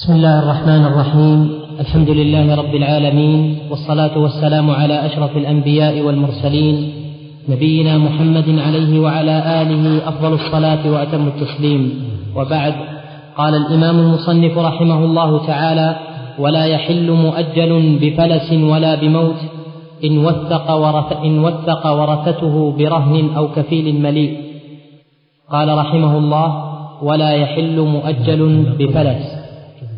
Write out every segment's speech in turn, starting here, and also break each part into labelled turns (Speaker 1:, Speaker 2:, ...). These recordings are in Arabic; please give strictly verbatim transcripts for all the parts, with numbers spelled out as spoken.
Speaker 1: بسم الله الرحمن الرحيم. الحمد لله رب العالمين، والصلاة والسلام على أشرف الأنبياء والمرسلين، نبينا محمد عليه وعلى آله أفضل الصلاة وأتم التسليم. وبعد، قال الإمام المصنف رحمه الله تعالى: ولا يحل مؤجل بفلس ولا بموت إن وثق, ورث إن وثق ورثته برهن أو كفيل مليء. قال رحمه الله: ولا يحل مؤجل بفلس.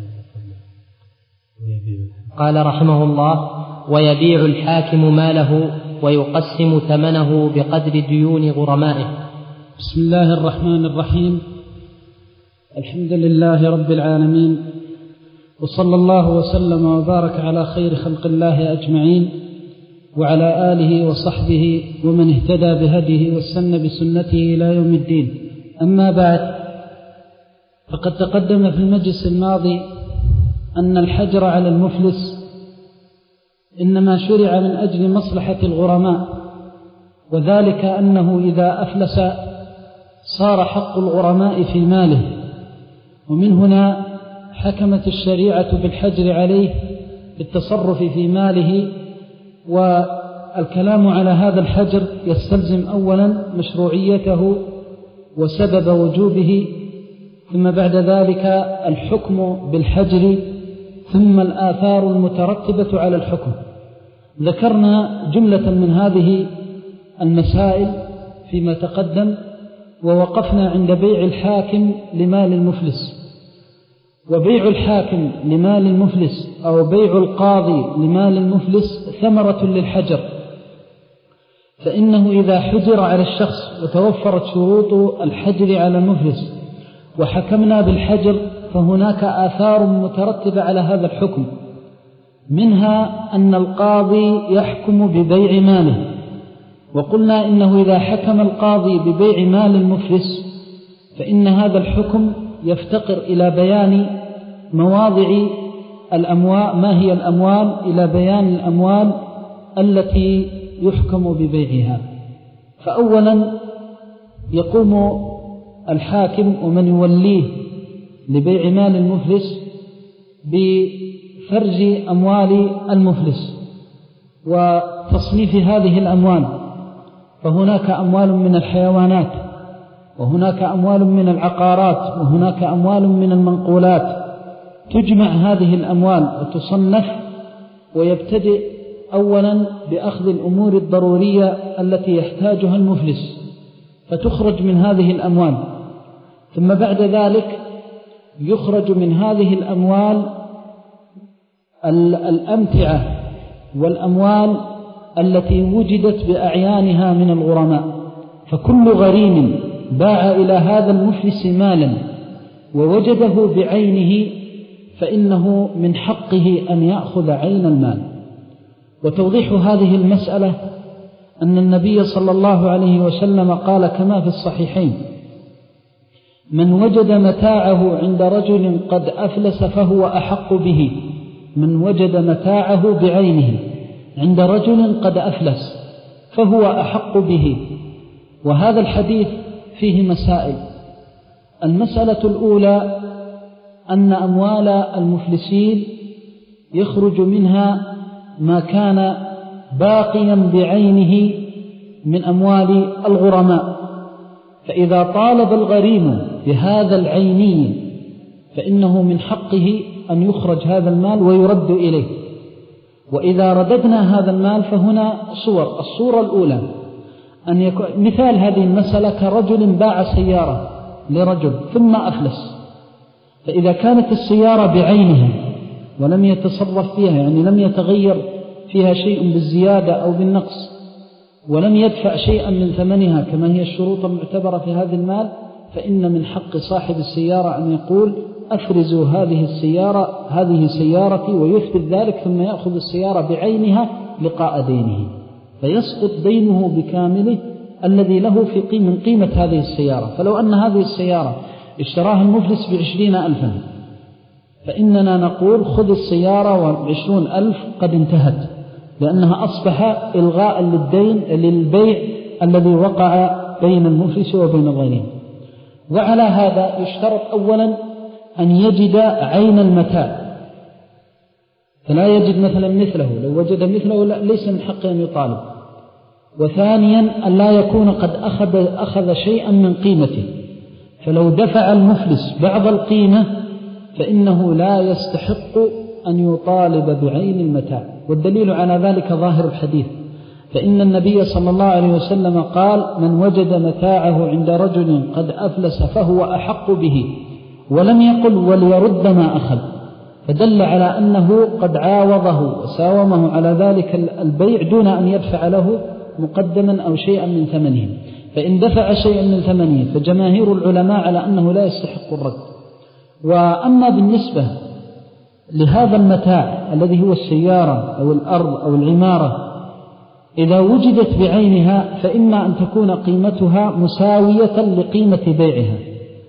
Speaker 1: قال رحمه الله: ويبيع الحاكم ماله ويقسم ثمنه بقدر ديون غرمائه.
Speaker 2: بسم الله الرحمن الرحيم. الحمد لله رب العالمين، وصلى الله وسلم وبارك على خير خلق الله أجمعين، وعلى آله وصحبه ومن اهتدى بهديه واستنى بسنته إلى يوم الدين. أما بعد، فقد تقدم في المجلس الماضي أن الحجر على المفلس إنما شرع من أجل مصلحة الغرماء، وذلك أنه إذا أفلس صار حق الغرماء في ماله، ومن هنا حكمت الشريعة بالحجر عليه بالتصرف في ماله. والكلام على هذا الحجر يستلزم أولا مشروعيته وسبب وجوبه، ثم بعد ذلك الحكم بالحجر، ثم الآثار المترتبة على الحكم. ذكرنا جملة من هذه المسائل فيما تقدم، ووقفنا عند بيع الحاكم لمال المفلس. وبيع الحاكم لمال المفلس أو بيع القاضي لمال المفلس ثمرة للحجر، فإنه إذا حجر على الشخص وتوفرت شروط الحجر على المفلس وحكمنا بالحجر، فهناك آثار مترتبة على هذا الحكم، منها أن القاضي يحكم ببيع ماله. وقلنا إنه إذا حكم القاضي ببيع مال المفلس فإن هذا الحكم يفتقر إلى بيان مواضع الأموال، ما هي الأموال، إلى بيان الأموال التي يحكم ببيعها. فأولا يقوم الحاكم ومن يوليه لبيع مال المفلس بفرز أموال المفلس وتصنيف هذه الأموال، فهناك أموال من الحيوانات، وهناك أموال من العقارات، وهناك أموال من المنقولات. تجمع هذه الأموال وتصنف، ويبتدئ أولا بأخذ الأمور الضرورية التي يحتاجها المفلس فتخرج من هذه الأموال، ثم بعد ذلك يخرج من هذه الأموال الأمتعة والأموال التي وجدت بأعيانها من الغرماء. فكل غريم باع إلى هذا المفلس مالا ووجده بعينه فإنه من حقه أن يأخذ عين المال. وتوضيح هذه المسألة أن النبي صلى الله عليه وسلم قال كما في الصحيحين: من وجد متاعه عند رجل قد أفلس فهو أحق به. من وجد متاعه بعينه عند رجل قد أفلس فهو أحق به. وهذا الحديث فيه مسائل. المسألة الأولى أن أموال المفلسين يخرج منها ما كان باقيا بعينه من أموال الغرماء، فإذا طالب الغريم بهذا العيني فإنه من حقه أن يخرج هذا المال ويرد إليه. وإذا رددنا هذا المال فهنا صور. الصورة الأولى أن يكون مثال هذه المسألة كرجل باع سيارة لرجل ثم أفلس، فإذا كانت السيارة بعينها ولم يتصرف فيها، يعني لم يتغير فيها شيء بالزيادة أو بالنقص، ولم يدفع شيئا من ثمنها كما هي الشروط المعتبرة في هذا المال، فإن من حق صاحب السيارة أن يقول: أفرزوا هذه السيارة، هذه سيارتي، ويثبت ذلك، ثم يأخذ السيارة بعينها لقاء دينه، فيسقط دينه بكامله الذي له في قيمة, قيمة هذه السيارة. فلو أن هذه السيارة اشتراها المفلس بعشرين ألفا، فإننا نقول: خذ السيارة وعشرون ألف قد انتهت، لأنها أصبح إلغاء للدين للبيع الذي وقع بين المفلس وبين الغريم. وعلى هذا يشترط أولا أن يجد عين المتاع، فلا يجد مثلا مثله، لو وجد مثله ليس من حقه أن يطالب. وثانيا أن لا يكون قد أخذ, أخذ شيئا من قيمته، فلو دفع المفلس بعض القيمة فإنه لا يستحق أن يطالب بعين المتاع. والدليل على ذلك ظاهر الحديث، فإن النبي صلى الله عليه وسلم قال: من وجد متاعه عند رجل قد أفلس فهو أحق به، ولم يقل وليرد ما أخذ، فدل على أنه قد عاوضه وساومه على ذلك البيع دون أن يدفع له مقدما أو شيئا من ثمنه. فإن دفع شيئا من ثمنه فجماهير العلماء على أنه لا يستحق الرد. وأما بالنسبة لهذا المتاع الذي هو السيارة أو الأرض أو العمارة، إذا وجدت بعينها فإما أن تكون قيمتها مساوية لقيمة بيعها.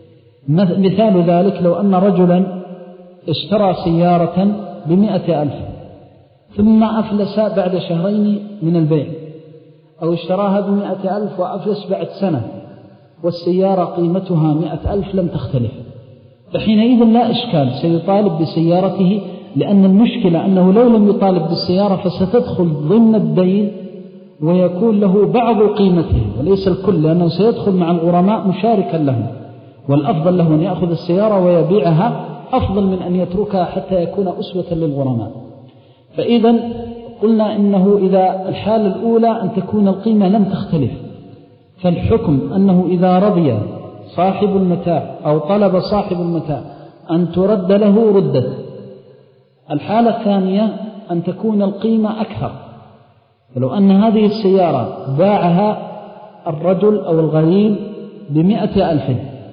Speaker 2: مثال ذلك لو أن رجلا اشترى سيارة بمئة ألف ثم أفلس بعد شهرين من البيع، أو اشتراها بمئة ألف وأفلس بعد سنة والسيارة قيمتها مئة ألف لم تختلف، فحينئذ لا إشكال، سيطالب بسيارته، لأن المشكلة أنه لو لم يطالب بالسيارة فستدخل ضمن الدين ويكون له بعض قيمته وليس الكل، لأنه سيدخل مع الغرماء مشاركا لهم، والأفضل له أن يأخذ السيارة ويبيعها أفضل من أن يتركها حتى يكون أسوة للغرماء. فإذا قلنا إنه إذا الحالة الأولى أن تكون القيمة لم تختلف، فالحكم أنه إذا رضي صاحب المتاع أو طلب صاحب المتاع أن ترد له ردت. الحالة الثانية أن تكون القيمة أكثر، فلو أن هذه السيارة باعها الرجل أو الغريم بمئة ألف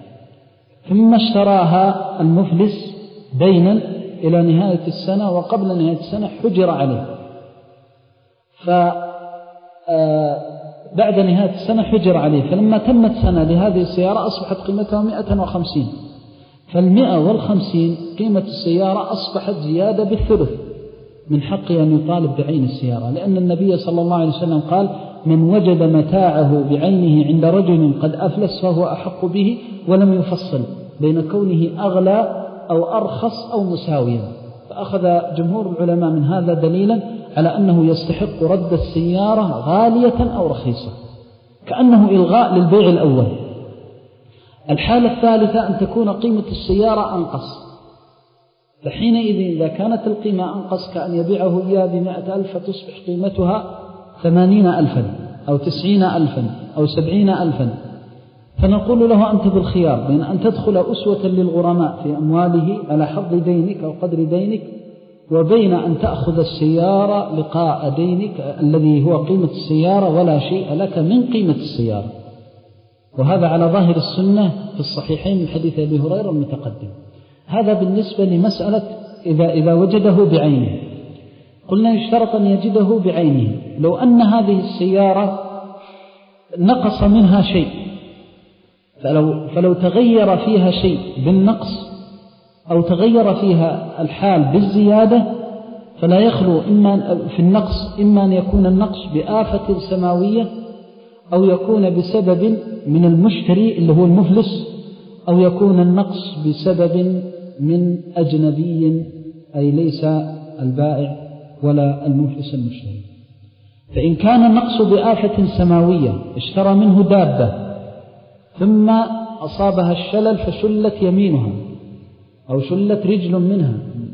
Speaker 2: ثم اشتراها المفلس دينا إلى نهاية السنة وقبل نهاية السنة حجر عليه، فبعد نهاية السنة حجر عليه، فلما تمت سنة لهذه السيارة أصبحت قيمتها مئة وخمسين، فالمئة والخمسين قيمة السيارة أصبحت زيادة بالثلث، من حقه أن يطالب بعين السيارة، لأن النبي صلى الله عليه وسلم قال: من وجد متاعه بعينه عند رجل قد أفلس فهو أحق به، ولم يفصل بين كونه أغلى أو أرخص أو مساويا. فأخذ جمهور العلماء من هذا دليلا على أنه يستحق رد السيارة غالية أو رخيصة، كأنه إلغاء للبيع الأول. الحالة الثالثة أن تكون قيمة السيارة أنقص، فحينئذ إذا كانت القيمة أنقص كأن يبيعه إياه بمائة ألف فتصبح قيمتها ثمانين ألفا أو تسعين ألفا أو سبعين ألفا، فنقول له: أنت بالخيار بين أن تدخل أسوة للغرماء في أمواله على حظ دينك أو قدر دينك، وبين أن تأخذ السيارة لقاء دينك الذي هو قيمة السيارة ولا شيء لك من قيمة السيارة. وهذا على ظاهر السنة في الصحيحين من حديث أبي هريرة المتقدم. هذا بالنسبة لمسألة إذا, إذا وجده بعينه. قلنا يشترط أن يجده بعينه. لو أن هذه السيارة نقص منها شيء، فلو, فلو تغير فيها شيء بالنقص أو تغير فيها الحال بالزيادة فلا يخلو إما في النقص إما أن يكون النقص بآفة سماوية أو يكون بسبب من المشتري اللي هو المفلس، أو يكون النقص بسبب من أجنبي أي ليس البائع ولا المفلس المشتري. فإن كان النقص بآفة سماوية اشترى منه دابة ثم أصابها الشلل فشلت يمينها أو شلت رجل منها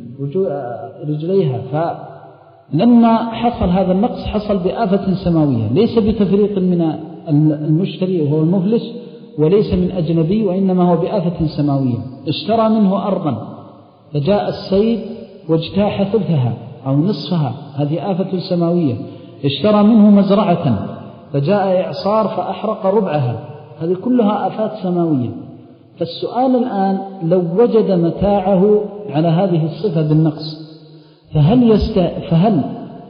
Speaker 2: رجليها، فلما حصل هذا النقص حصل بآفة سماوية ليس بتفريط من المشتري وهو المفلس وليس من أجنبي، وإنما هو بآفة سماوية. اشترى منه أرضا فجاء السيد واجتاح ثلثها أو نصفها، هذه آفة سماوية. اشترى منه مزرعة فجاء إعصار فأحرق ربعها، هذه كلها آفات سماوية. فالسؤال الآن لو وجد متاعه على هذه الصفة بالنقص فهل, يست... فهل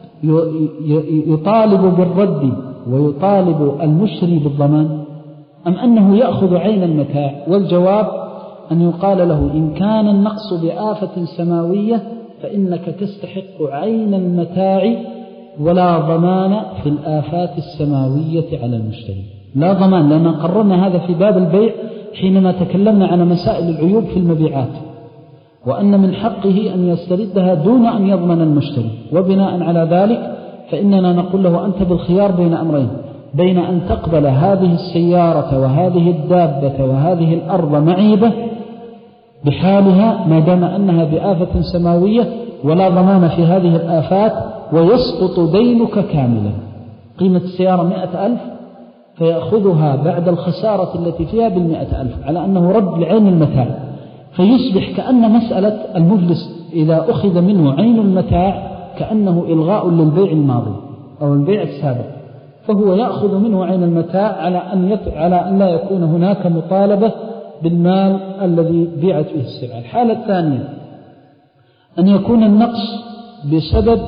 Speaker 2: يطالب بالرد ويطالب المشتري بالضمان أم أنه يأخذ عين المتاع؟ والجواب أن يقال له: إن كان النقص بآفة سماوية فإنك تستحق عين المتاع ولا ضمان في الآفات السماوية على المشتري. لا ضمان، لأن قررنا هذا في باب البيع حينما تكلمنا عن مسائل العيوب في المبيعات، وأن من حقه أن يستردها دون أن يضمن المشتري. وبناء على ذلك فإننا نقول له أنت بالخيار بين أمرين، بين أن تقبل هذه السيارة وهذه الدابة وهذه الأرض معيبة بحالها ما دام أنها بآفة سماوية ولا ضمان في هذه الآفات، ويسقط دينك كاملا. قيمة السيارة مئة ألف فيأخذها بعد الخسارة التي فيها بالمئة ألف على أنه رد لعين المتاع، فيصبح كأن مسألة المفلس إذا أخذ منه عين المتاع كأنه إلغاء للبيع الماضي أو البيع السابق، فهو يأخذ منه عين المتاع على أن, يت... على أن لا يكون هناك مطالبة بالمال الذي بيعت به السلعة. الحالة الثانية أن يكون النقص بسبب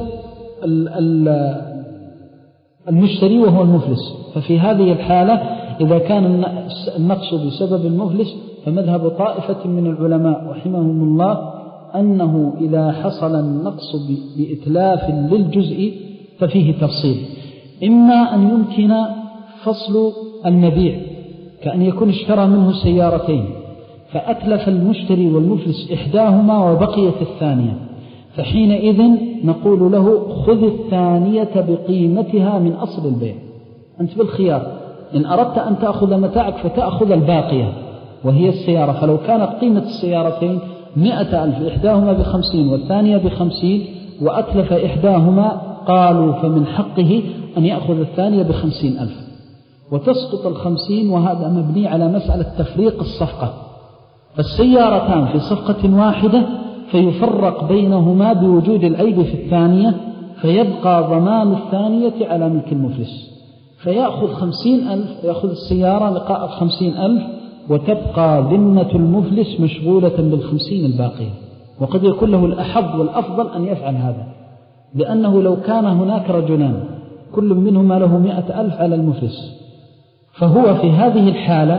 Speaker 2: المشتري وهو المفلس، ففي هذه الحالة إذا كان النقص بسبب المفلس فمذهب طائفة من العلماء رحمهم الله أنه إذا حصل النقص بإتلاف للجزء ففيه تفصيل، إما أن يمكن فصل المبيع كأن يكون اشترى منه سيارتين فأتلف المشتري والمفلس إحداهما وبقيت الثانية، فحينئذ نقول له خذ الثانية بقيمتها من أصل البيع، أنت بالخيار، إن أردت أن تأخذ متاعك فتأخذ الباقية وهي السيارة. فلو كانت قيمة السيارتين مئة ألف إحداهما بخمسين والثانية بخمسين وأتلف إحداهما، قالوا فمن حقه أن يأخذ الثانية بخمسين ألف وتسقط الخمسين، وهذا مبني على مسألة تفريق الصفقة، فالسيارتان في صفقة واحدة فيفرق بينهما بوجود العيب في الثانية، فيبقى ضمان الثانية على ملك المفلس، فيأخذ خمسين ألف، يأخذ السيارة لقاء خمسين ألف وتبقى ذمة المفلس مشغولة بالخمسين الباقية. وقد يكون له الأحظ والأفضل أن يفعل هذا، لأنه لو كان هناك رجلان كل منهما له مئة ألف على المفلس، فهو في هذه الحالة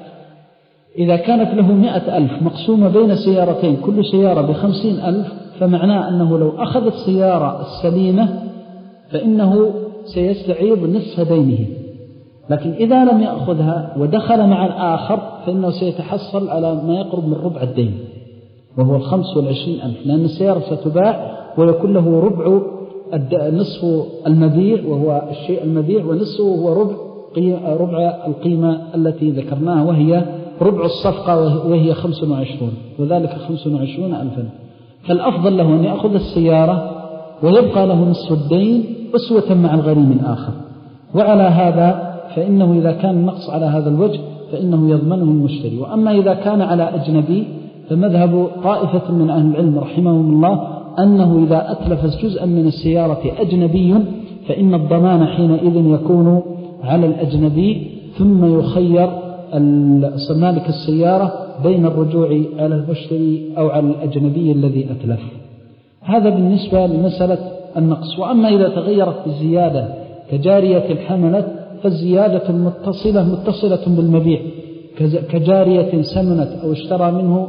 Speaker 2: إذا كانت له مئة ألف مقسومة بين سيارتين كل سيارة بخمسين ألف، فمعناه أنه لو أخذ السيارة السليمة فإنه سيستعيض نصف دينه، لكن إذا لم يأخذها ودخل مع الآخر فإنه سيتحصل على ما يقرب من ربع الدين وهو الخمس والعشرين ألف، لأن السيارة ستباع ويكون له ربع نصف المبيع وهو الشيء المبيع، ونصفه هو ربع ربع القيمة التي ذكرناها وهي ربع الصفقة وهي خمس وعشرون، وذلك خمس وعشرون ألفا. فالأفضل له أن يأخذ السيارة ويبقى له نصف الدين أسوة مع الغريم الآخر. وعلى هذا فإنه إذا كان النقص على هذا الوجه فإنه يضمنه المشتري. وأما إذا كان على أجنبي فمذهب طائفة من أهل العلم رحمهم الله أنه إذا أتلف جزءا من السيارة أجنبي فإن الضمان حينئذ يكون على الأجنبي، ثم يخير مالك السيارة بين الرجوع على المشتري أو على الأجنبي الذي أتلف. هذا بالنسبة لمسألة النقص. وأما إذا تغيرت الزيادة كجارية الحملة فالزيادة متصلة متصلة بالمبيع، كجارية سمنت أو اشترى منه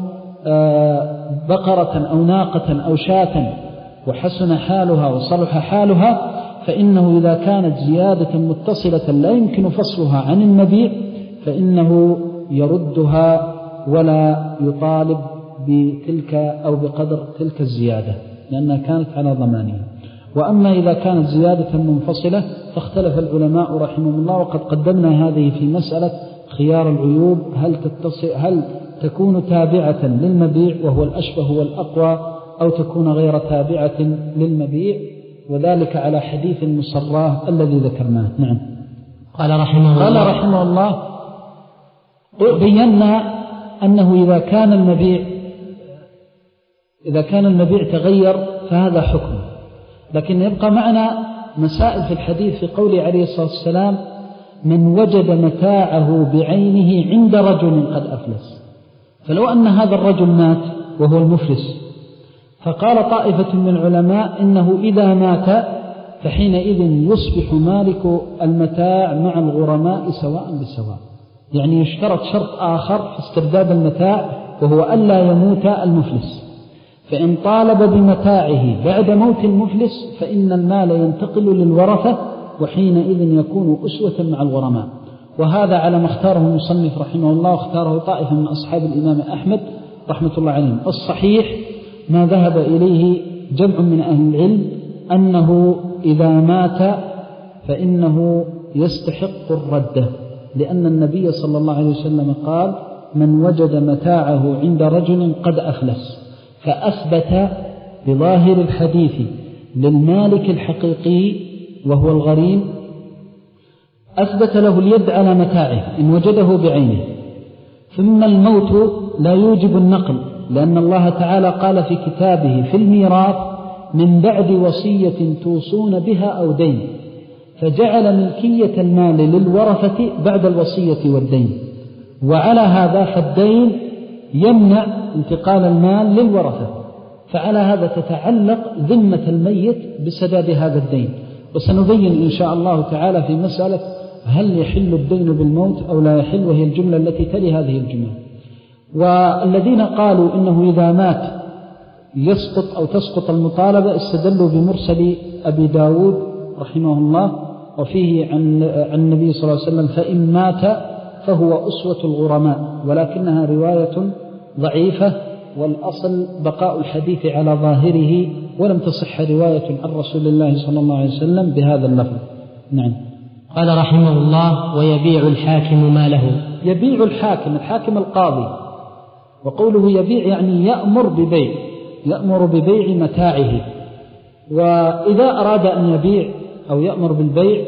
Speaker 2: بقرة أو ناقة أو شاة وحسن حالها وصلح حالها، فإنه إذا كانت زيادة متصلة لا يمكن فصلها عن المبيع فإنه يردها ولا يطالب بتلك أو بقدر تلك الزيادة لأنها كانت على ضمانها. وأما إذا كانت زيادة منفصلة فاختلف العلماء رحمهم الله، وقد قدمنا هذه في مسألة خيار العيوب، هل, تتصل هل تكون تابعة للمبيع وهو الأشبه والأقوى أو تكون غير تابعة للمبيع، وذلك على حديث المصراه الذي ذكرناه. نعم.
Speaker 1: قال رحمه الله
Speaker 2: قال رحمه الله بينا أنه إذا كان المبيع إذا كان المبيع تغير فهذا حكم، لكن يبقى معنا مسائل في الحديث في قوله عليه الصلاة والسلام من وجد متاعه بعينه عند رجل قد أفلس. فلو أن هذا الرجل مات وهو المفلس، فقال طائفة من العلماء إنه إذا مات فحينئذ يصبح مالك المتاع مع الغرماء سواء بسواء، يعني يشترط شرط آخر في استرداد المتاع وهو ألا يموت المفلس، فإن طالب بمتاعه بعد موت المفلس فإن المال ينتقل للورثة وحينئذ يكون أسوة مع الغرماء. وهذا على ما اختاره المصنف رحمه الله واختاره طائفة من أصحاب الإمام أحمد رحمة الله عليهم. الصحيح ما ذهب إليه جمع من أهل العلم أنه إذا مات فإنه يستحق الردة، لأن النبي صلى الله عليه وسلم قال: من وجد متاعه عند رجل قد أفلس، فأثبت بظاهر الحديث للمالك الحقيقي وهو الغريم، أثبت له اليد على متاعه إن وجده بعينه. ثم الموت لا يوجب النقل، لأن الله تعالى قال في كتابه في الميراث: من بعد وصية توصون بها أو دين، فجعل ملكية المال للورثة بعد الوصية والدين، وعلى هذا فالدين يمنع انتقال المال للورثة، فعلى هذا تتعلق ذمة الميت بسداد هذا الدين. وسنبين إن شاء الله تعالى في مسألة هل يحل الدين بالموت أو لا يحل، وهي الجملة التي تلي هذه الجملة. والذين قالوا إنه إذا مات يسقط أو تسقط المطالبة استدلوا بمرسل أبي داود رحمه الله، وفيه عن عن النبي صلى الله عليه وسلم: فإن مات فهو أسوة الغرماء، ولكنها رواية ضعيفة، والأصل بقاء الحديث على ظاهره، ولم تصح رواية عن رسول الله صلى الله عليه وسلم بهذا اللفظ. نعم.
Speaker 1: قال رحمه الله: ويبيع الحاكم ماله.
Speaker 2: يبيع الحاكم، الحاكم القاضي، وقوله يبيع يعني يأمر ببيع، يأمر ببيع متاعه. وإذا أراد أن يبيع أو يأمر بالبيع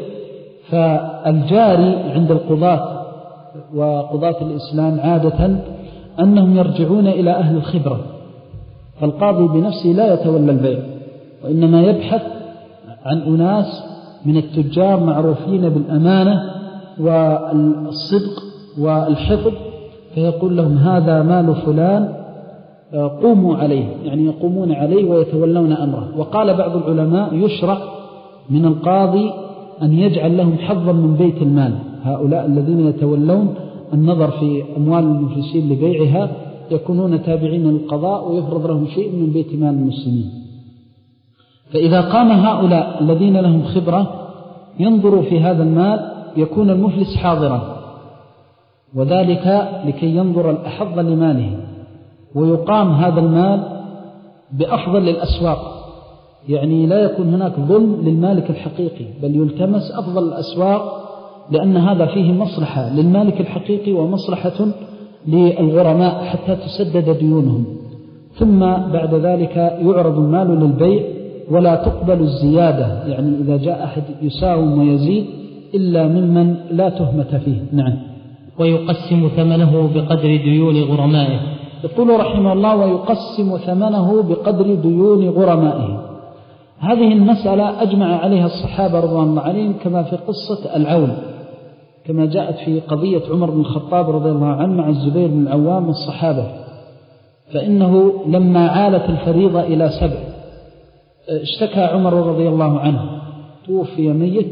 Speaker 2: فالجاري عند القضاة وقضاة الإسلام عادة أنهم يرجعون إلى أهل الخبرة، فالقاضي بنفسه لا يتولى البيع، وإنما يبحث عن أناس من التجار معروفين بالأمانة والصدق والحفظ، فيقول لهم: هذا مال فلان قوموا عليه، يعني يقومون عليه ويتولون أمره. وقال بعض العلماء: يشرع من القاضي أن يجعل لهم حظا من بيت المال، هؤلاء الذين يتولون النظر في أموال المفلسين لبيعها يكونون تابعين للقضاء، ويفرض لهم شيء من بيت مال المسلمين. فإذا قام هؤلاء الذين لهم خبرة ينظروا في هذا المال يكون المفلس حاضرا، وذلك لكي ينظر الأحظ لماله، ويقام هذا المال بأفضل الأسواق، يعني لا يكون هناك ظلم للمالك الحقيقي، بل يلتمس أفضل الأسواق، لأن هذا فيه مصلحة للمالك الحقيقي ومصلحة للغرماء حتى تسدد ديونهم. ثم بعد ذلك يعرض المال للبيع، ولا تقبل الزيادة، يعني إذا جاء أحد يساوم ويزيد إلا ممن لا تهمة فيه. نعم.
Speaker 1: ويقسم ثمنه بقدر ديون غرمائه.
Speaker 2: يقول رحمه الله: ويقسم ثمنه بقدر ديون غرمائه. هذه المسألة أجمع عليها الصحابة رضوان الله عليهم، كما في قصة العول، كما جاءت في قضية عمر بن الخطاب رضي الله عنه مع الزبير بن العوام والصحابة، فإنه لما عالت الفريضة إلى سبع اشتكى عمر رضي الله عنه، توفي ميت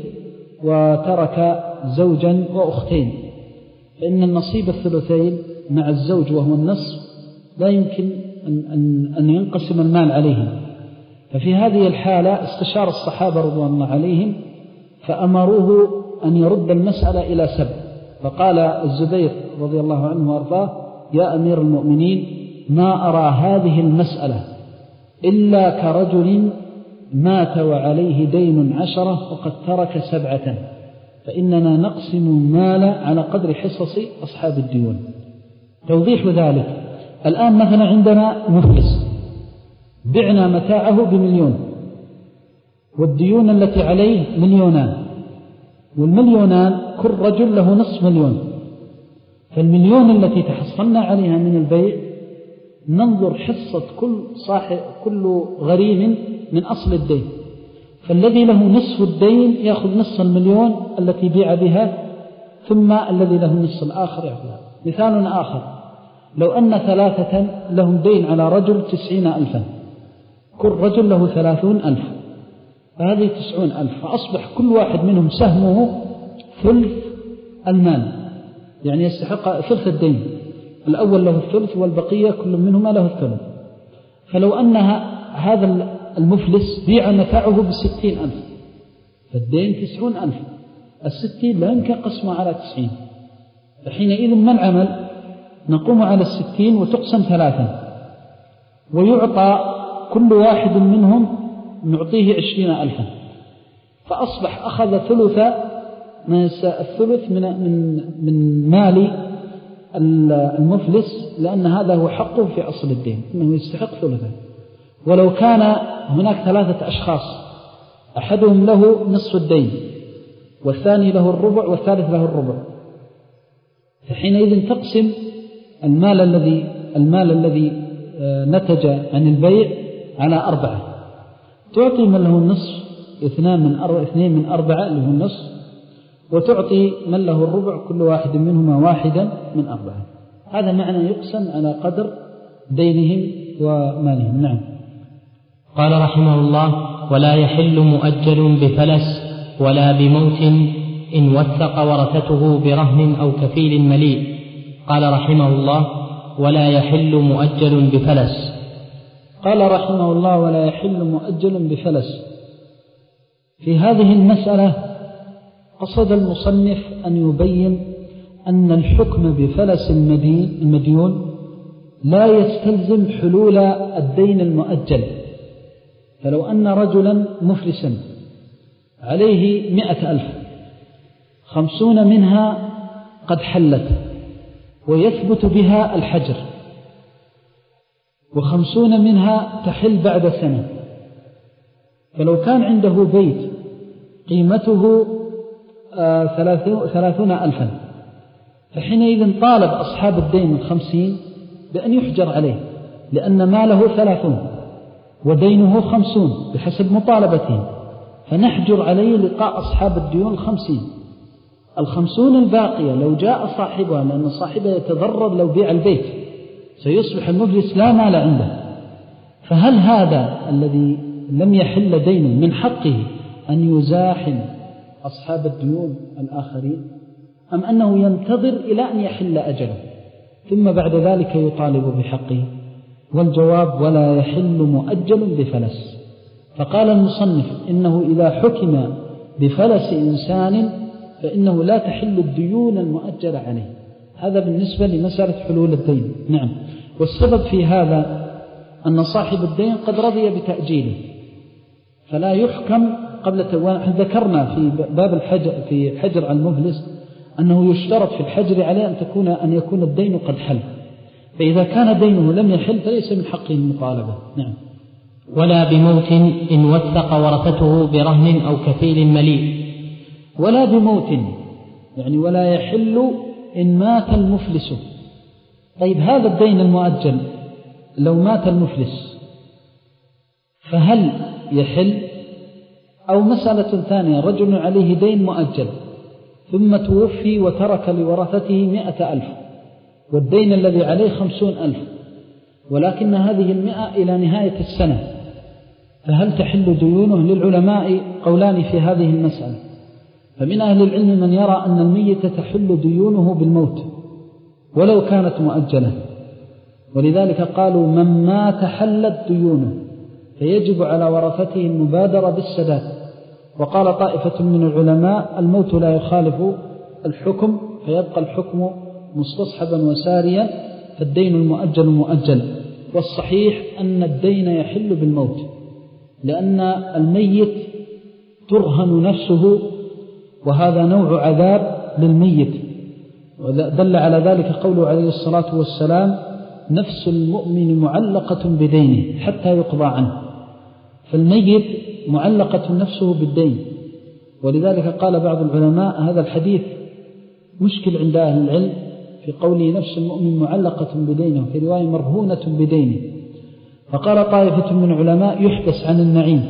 Speaker 2: وترك زوجا وأختين، فإن النصيب الثلثين مع الزوج وهو النصف لا يمكن أن, أن ينقسم المال عليهم. ففي هذه الحالة استشار الصحابة رضوان الله عليهم فأمروه أن يرد المسألة إلى سبع، فقال الزبير رضي الله عنه وارضاه: يا أمير المؤمنين، ما أرى هذه المسألة إلا كرجل مات وعليه دين عشرة وقد ترك سبعة، فإننا نقسم المال على قدر حصص أصحاب الديون. توضيح ذلك: الآن مثلا عندنا مفلس بعنا متاعه بمليون، والديون التي عليه مليونان، والمليونان كل رجل له نصف مليون، فالمليون التي تحصلنا عليها من البيع ننظر حصة كل صاحب كل غريم من أصل الدين، فالذي له نصف الدين يأخذ نصف المليون التي بيع بها، ثم الذي له نصف الآخر يأخذها. مثال آخر: لو أن ثلاثة لهم دين على رجل تسعين ألفا، كل رجل له ثلاثون ألف، فهذه تسعون ألف، فأصبح كل واحد منهم سهمه ثلث المال، يعني يستحق ثلث الدين، الأول له الثلث والبقية كل منهما له الثلث. فلو أنها هذا المفلس بيع متاعه بستين ألف، فالدين تسعون ألف، الستين لا يمكن قسمه على تسعين، فحينئذ ما العمل؟ نقوم على الستين وتقسم ثلاثا، ويعطى كل واحد منهم نعطيه عشرين ألفا، فأصبح أخذ ثلث الثلث من من من مال المفلس، لأن هذا هو حقه في أصل الدين، أنه يستحق ثلثا. ولو كان هناك ثلاثة أشخاص أحدهم له نصف الدين والثاني له الربع والثالث له الربع، فحينئذ تقسم المال الذي المال الذي نتج عن البيع على أربعة، تعطي من له النصف اثنان من أربعة اثنين من أربعة اللي هو النصف، وتعطي من له الربع كل واحد منهما واحدا من أربعة. هذا معنى يقسم على قدر دينهم ومالهم. نعم.
Speaker 1: قال رحمه الله: ولا يحل مؤجل بفلس ولا بموت إن وثق ورثته برهن أو كفيل مليء. قال رحمه الله: ولا يحل مؤجل بفلس.
Speaker 2: قال رحمه الله: ولا يحل مؤجل بفلس. في هذه المسألة قصد المصنف أن يبين أن الحكم بفلس المديون لا يستلزم حلول الدين المؤجل. فلو أن رجلا مفلسا عليه مئة ألف، خمسون منها قد حلت ويثبت بها الحجر، وخمسون منها تحل بعد سنة، فلو كان عنده بيت قيمته ثلاثون ألفا، فحينئذ طالب أصحاب الدين الخمسين بأن يحجر عليه، لأن ماله ثلاثون ودينه خمسون بحسب مطالبتهم، فنحجر عليه لقاء أصحاب الديون الخمسين. الخمسون الباقية لو جاء صاحبها، لأن صاحبها يتضرر لو بيع البيت، سيصبح المفلس لا مال عنده، فهل هذا الذي لم يحل دينه من حقه أن يزاحم أصحاب الديون الآخرين، أم أنه ينتظر إلى أن يحل أجله ثم بعد ذلك يطالب بحقه؟ والجواب: ولا يحل مؤجل بفلس. فقال المصنف: إنه إذا حكم بفلس إنسان فإنه لا تحل الديون المؤجلة عليه. هذا بالنسبة لمسألة حلول الدين. نعم. والسبب في هذا أن صاحب الدين قد رضي بتأجيله، فلا يحكم قبل توان. ذكرنا في باب الحجر في حجر على المفلس أنه يشترط في الحجر عليه أن تكون أن يكون الدين قد حل، فإذا كان دينه لم يحل فليس من حقه المطالبة. نعم.
Speaker 1: ولا بموت إن وثق ورثته برهن أو كفيل مليء.
Speaker 2: ولا بموت يعني ولا يحل إن مات المفلس. طيب هذا الدين المؤجل لو مات المفلس فهل يحل؟ أو مسألة ثانية: رجل عليه دين مؤجل ثم توفي وترك لورثته مئة ألف، والدين الذي عليه خمسون ألف، ولكن هذه المئة إلى نهاية السنة، فهل تحل ديونه؟ للعلماء قولان في هذه المسألة. فمن أهل العلم من يرى أن الميت تحل ديونه بالموت ولو كانت مؤجلة، ولذلك قالوا: من مات حلت ديونه، فيجب على ورثته المبادرة بالسداد. وقال طائفة من العلماء: الموت لا يخالف الحكم، فيبقى الحكم مستصحبا وساريا، فالدين المؤجل مؤجل. والصحيح أن الدين يحل بالموت، لأن الميت ترهن نفسه، وهذا نوع عذاب للميت. ودل على ذلك قوله عليه الصلاة والسلام: نفس المؤمن معلقة بدينه حتى يقضى عنه. فالميت معلقة نفسه بالدين، ولذلك قال بعض العلماء: هذا الحديث مشكل عند أهل العلم في قوله نفس المؤمن معلقة بدينه، في رواية مرهونة بدينه. فقال طائفة من العلماء: يحبس عن النعيم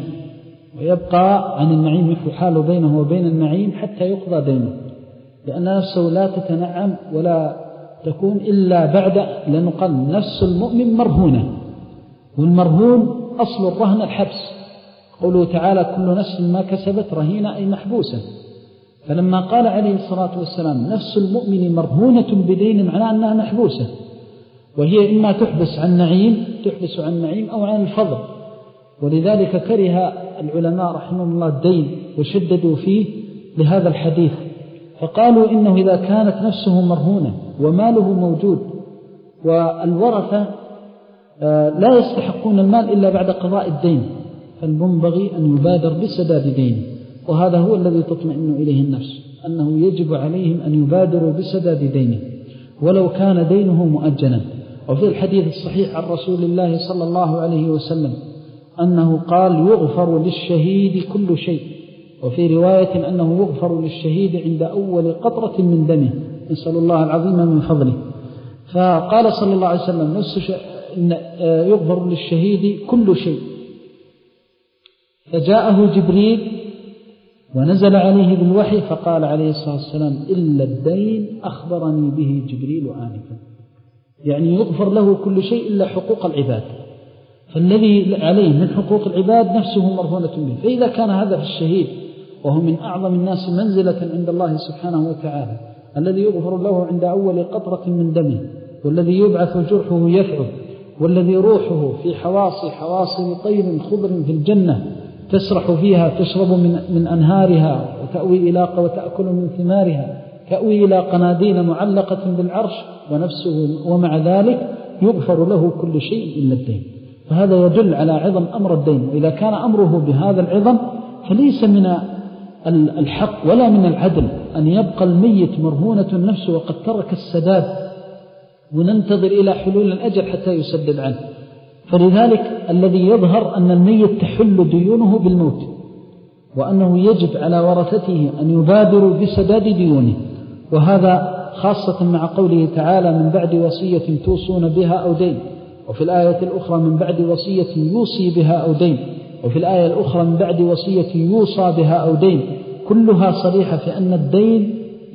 Speaker 2: ويبقى عن النعيم، يحال بينه وبين النعيم حتى يقضى دينه، لأن نفسه لا تتنعم ولا تكون إلا بعد، لأنه قال نفس المؤمن مرهونة، والمرهون أصل الرهن الحبس. قوله تعالى: كل نفس ما كسبت رهينة، أي محبوسة. فلما قال عليه الصلاة والسلام نفس المؤمن مرهونة بدين، معناه أنها محبوسة، وهي إما تحبس عن نعيم تحبس عن نعيم أو عن الفضل. ولذلك كره العلماء رحمهم الله الدين وشددوا فيه لهذا الحديث، فقالوا إنه إذا كانت نفسه مرهونة وماله موجود والورثة لا يستحقون المال إلا بعد قضاء الدين، فالمنبغي أن يبادر بسداد دينه، وهذا هو الذي تطمئن إليه النفس، أنه يجب عليهم أن يبادروا بسداد دينه ولو كان دينه مؤجلا. وفي الحديث الصحيح عن رسول الله صلى الله عليه وسلم أنه قال يغفر للشهيد كل شيء، وفي رواية أنه يغفر للشهيد عند أول قطرة من دمه، نسأل الله العظيم من فضله. فقال صلى الله عليه وسلم إن يغفر للشهيد كل شيء، فجاءه جبريل ونزل عليه بالوحي فقال عليه الصلاة والسلام إلا الدين أخبرني به جبريل آنفا، يعني يغفر له كل شيء إلا حقوق العباد، فالذي عليه من حقوق العباد نفسه مرهونة به. فإذا كان هذا في الشهيد وهو من أعظم الناس منزلة عند الله سبحانه وتعالى، الذي يغفر له عند أول قطرة من دمه، والذي يبعث جرحه يثعب، والذي روحه في حواصي حواصل طير خضر في الجنة تسرح فيها تشرب من, من أنهارها وتأوي إلى وتأكل من ثمارها، تأوي إلى قناديل معلقة بالعرش، ونفسه ومع ذلك يغفر له كل شيء إلا الدين. فهذا يدل على عظم أمر الدين، وإذا كان أمره بهذا العظم فليس من الحق ولا من العدل أن يبقى الميت مرهونة النفس وقد ترك السداد وننتظر إلى حلول الأجل حتى يسدد عنه. فلذلك الذي يظهر أن الميت تحل ديونه بالموت، وأنه يجب على ورثته أن يبادروا بسداد ديونه، وهذا خاصة مع قوله تعالى من بعد وصية توصون بها أو دين، وفي الآية الأخرى من بعد وصية يوصي بها أو دين، وفي الآية الأخرى من بعد وصية يوصى بها أو دين، كلها صريحة في أن الدين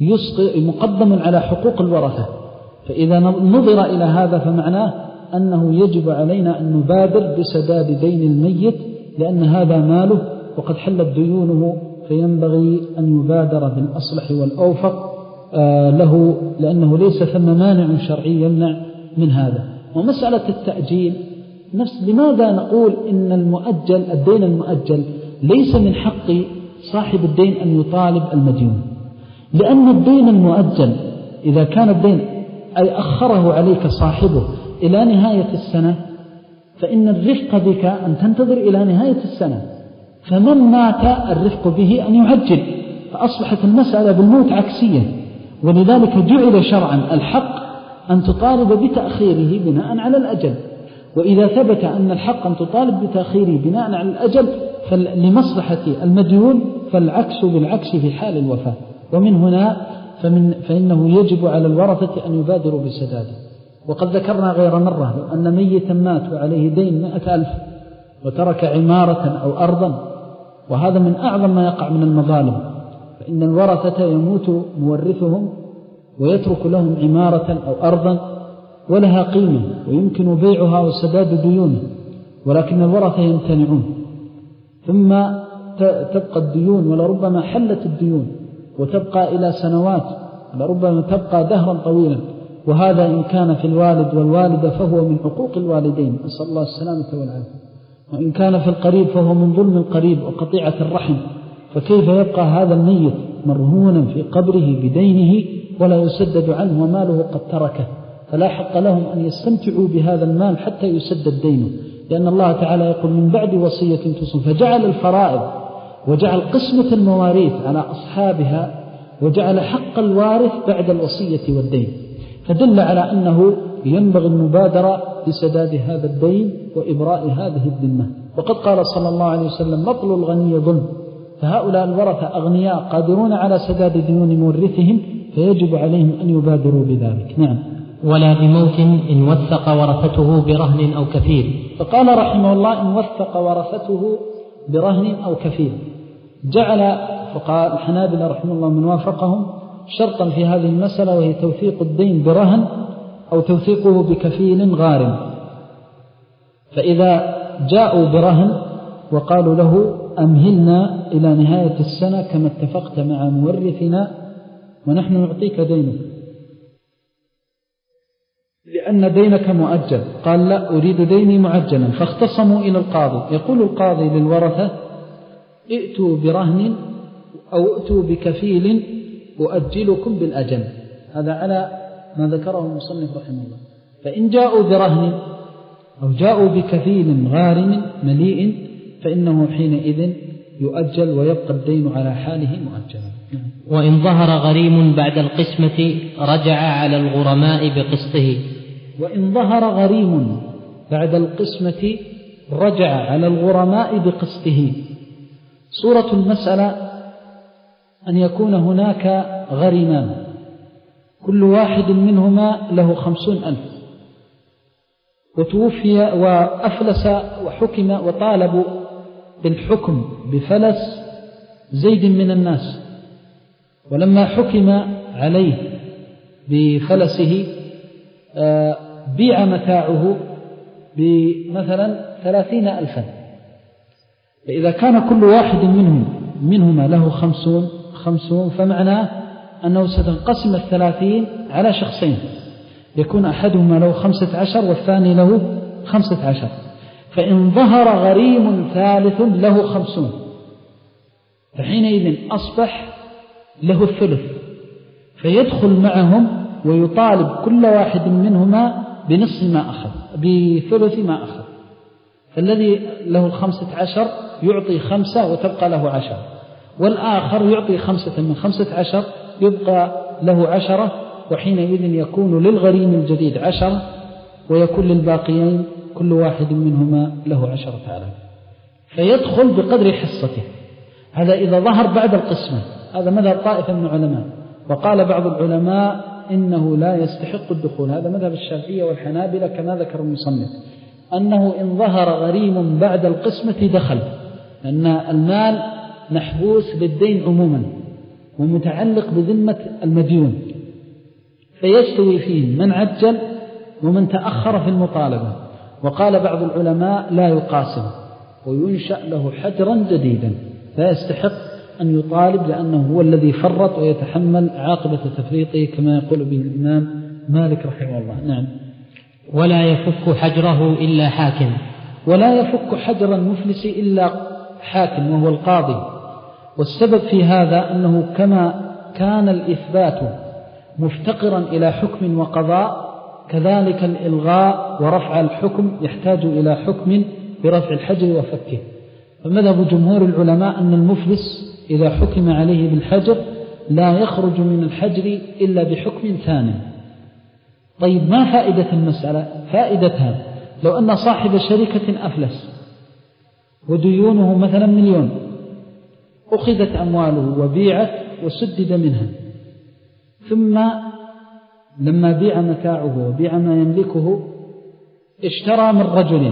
Speaker 2: مقدم على حقوق الورثة. فإذا نظر إلى هذا فمعناه أنه يجب علينا أن نبادر بسداد دين الميت، لأن هذا ماله وقد حلت ديونه، فينبغي أن يبادر بالأصلح والأوفق له، لأنه ليس ثم مانع شرعي يمنع من هذا. ومسألة التأجيل نفس، لماذا نقول إن المؤجل الدين المؤجل ليس من حق صاحب الدين أن يطالب المديون؟ لأن الدين المؤجل إذا كان الدين أي أخره عليك صاحبه إلى نهاية السنة، فإن الرفق بك أن تنتظر إلى نهاية السنة، فمن مات الرفق به أن يعجل، فأصبحت المسألة بالموت عكسية. ولذلك جعل شرعا الحق أن تطالب بتأخيره بناء على الأجل، وإذا ثبت أن الحق أن تطالب بتأخيره بناء على الأجل فلمصلحة المديون، فالعكس بالعكس في حال الوفاة. ومن هنا فمن فإنه يجب على الورثة أن يبادروا بسداده. وقد ذكرنا غير مرة لو أن ميتا مات وعليه دين مئة ألف وترك عمارة أو أرضا، وهذا من أعظم ما يقع من المظالم، فإن الورثة يموت مورثهم ويترك لهم عمارة أو أرضا ولها قيمة ويمكن بيعها وسداد ديونه، ولكن الورثة يمتنعون، ثم تبقى الديون ولربما حلت الديون وتبقى إلى سنوات، ولربما تبقى دهرا طويلا. وهذا إن كان في الوالد والوالدة فهو من حقوق الوالدين، نسأل الله السلامة والعافية، وإن كان في القريب فهو من ظلم القريب وقطيعة الرحم. فكيف يبقى هذا الميت مرهونا في قبره بدينه ولا يسدد عنه وماله قد تركه؟ فلا حق لهم أن يستمتعوا بهذا المال حتى يسدد دينه، لأن الله تعالى يقول من بعد وصية توصون، فجعل الفرائض وجعل قسمة المواريث على أصحابها، وجعل حق الوارث بعد الوصية والدين، فدل على أنه ينبغي المبادرة بسداد هذا الدين وإبراء هذه الذمة. وقد قال صلى الله عليه وسلم مطل الغني ظلم، فهؤلاء الورثة أغنياء قادرون على سداد ديون مورثهم، فيجب عليهم أن يبادروا بذلك. نعم.
Speaker 1: ولا بموت إن وثق ورثته برهن أو كفيل.
Speaker 2: فقال رحمه الله إن وثق ورثته برهن أو كفيل، جعل فقال الحنابلة رحمه الله من وافقهم شرطا في هذه المسألة، وهي توثيق الدين برهن أو توثيقه بكفيل غارم. فإذا جاءوا برهن وقالوا له أمهلنا إلى نهاية السنة كما اتفقت مع مورثنا ونحن نعطيك دينك لأن دينك مؤجل، قال لا أريد ديني معجلا، فاختصموا إلى القاضي. يقول القاضي للورثة ائتوا برهن أو ائتوا بكفيل أؤجلكم بالأجل. هذا على ما ذكره المصنف رحمه الله. فإن جاءوا برهن أو جاءوا بكفيل غارم مليء فإنه حينئذ يؤجل ويبقى الدين على حاله مؤجلا.
Speaker 1: وإن ظهر غريم بعد القسمة رجع على الغرماء بقسطه.
Speaker 2: وإن ظهر غريم بعد القسمة رجع على الغرماء بقسطه. صورة المسألة أن يكون هناك غريمان كل واحد منهما له خمسون ألف، وتوفي وأفلس وحكم وطالبوا بالحكم بفلس زيد من الناس، ولما حكم عليه بفلسه بيع متاعه بمثلا ثلاثين ألفا، فإذا كان كل واحد منهم منهما له خمسون خمسون فمعناه أنه ستنقسم الثلاثين على شخصين، يكون أحدهما له خمسة عشر والثاني له خمسة عشر. فإن ظهر غريم ثالث له خمسون فحينئذ أصبح له الثلث، فيدخل معهم ويطالب كل واحد منهما بنصف ما أخذ بثلث ما أخذ، فالذي له الخمسة عشر يعطي خمسة وتبقى له عشر، والآخر يعطي خمسة من خمسة عشر يبقى له عشرة، وحينئذ يكون للغريم الجديد عشرة ويكون للباقيين كل واحد منهما له عشرة آلاف، فيدخل بقدر حصته. هذا إذا ظهر بعد القسمة. هذا مذهب طائفة من العلماء، وقال بعض العلماء إنه لا يستحق الدخول، هذا مذهب الشافعية والحنابلة كما ذكر المصنف، أنه إن ظهر غريم بعد القسمة دخل، لأن المال محبوس بالدين عموما ومتعلق بذمة المديون، فيستوي فيه من عجل ومن تأخر في المطالبة. وقال بعض العلماء لا يقاسم وينشأ له حجرا جديدا، لا يستحق أن يطالب لأنه هو الذي فرط ويتحمل عاقبة تفريطه كما يقول به الإمام مالك رحمه الله. نعم.
Speaker 1: ولا يفك حجره إلا حاكم.
Speaker 2: ولا يفك حجر المفلس إلا حاكم وهو القاضي. والسبب في هذا أنه كما كان الإثبات مفتقرا إلى حكم وقضاء، كذلك الإلغاء ورفع الحكم يحتاج إلى حكم برفع الحجر وفكه. فمذهب جمهور العلماء أن المفلس إذا حكم عليه بالحجر لا يخرج من الحجر إلا بحكم ثاني. طيب ما فائدة المسألة؟ فائدتها لو أن صاحب شركة أفلس وديونه مثلا مليون، أخذت أمواله وبيعت وسدد منها، ثم لما بيع متاعه وبيع ما يملكه اشترى من رجل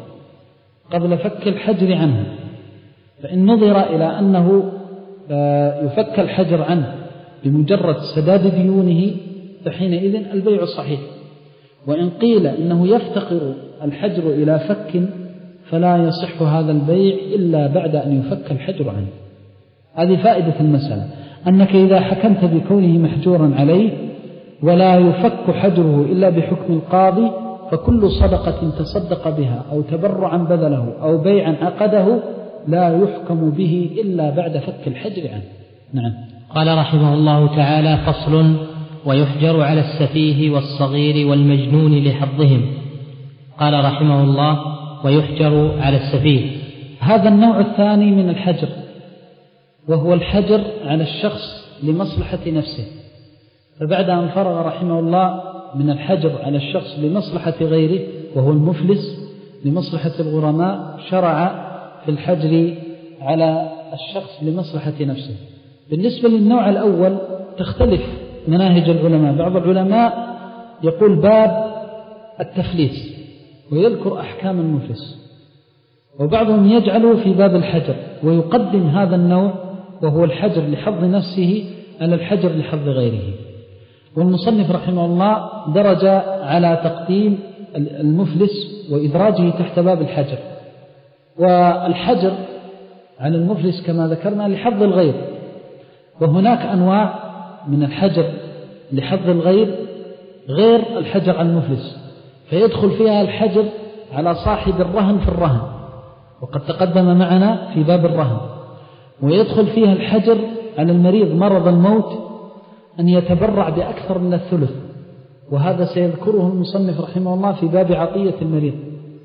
Speaker 2: قبل فك الحجر عنه، فإن نظر إلى أنه يفك الحجر عنه بمجرد سداد ديونه فحينئذ البيع صحيح. وإن قيل إنه يفتقر الحجر إلى فك فلا يصح هذا البيع إلا بعد أن يفك الحجر عنه. هذه فائدة المسألة، أنك إذا حكمت بكونه محجورا عليه ولا يفك حجره إلا بحكم القاضي، فكل صدقة تصدق بها أو تبرعا بذله أو بيعا عقده لا يحكم به إلا بعد فك الحجر عنه. نعم.
Speaker 1: قال رحمه الله تعالى: فصل: ويحجر على السفيه والصغير والمجنون لحظهم. قال رحمه الله: ويحجر على السفيه.
Speaker 2: هذا النوع الثاني من الحجر، وهو الحجر على الشخص لمصلحة نفسه. فبعد أن فرغ رحمه الله من الحجر على الشخص لمصلحة غيره وهو المفلس لمصلحة الغرماء، شرع في الحجر على الشخص لمصلحة نفسه. بالنسبة للنوع الأول تختلف مناهج العلماء. بعض العلماء يقول باب التفليس ويذكر أحكام المفلس، وبعضهم يجعله في باب الحجر ويقدم هذا النوع وهو الحجر لحظ نفسه على الحجر لحظ غيره. والمصنف رحمه الله درج على تقديم المفلس وإدراجه تحت باب الحجر. والحجر على المفلس كما ذكرنا لحظ الغير، وهناك أنواع من الحجر لحظ الغير غير الحجر على المفلس، فيدخل فيها الحجر على صاحب الرهن في الرهن، وقد تقدم معنا في باب الرهن. ويدخل فيها الحجر على المريض مرض الموت أن يتبرع بأكثر من الثلث، وهذا سيذكره المصنف رحمه الله في باب عطية المريض.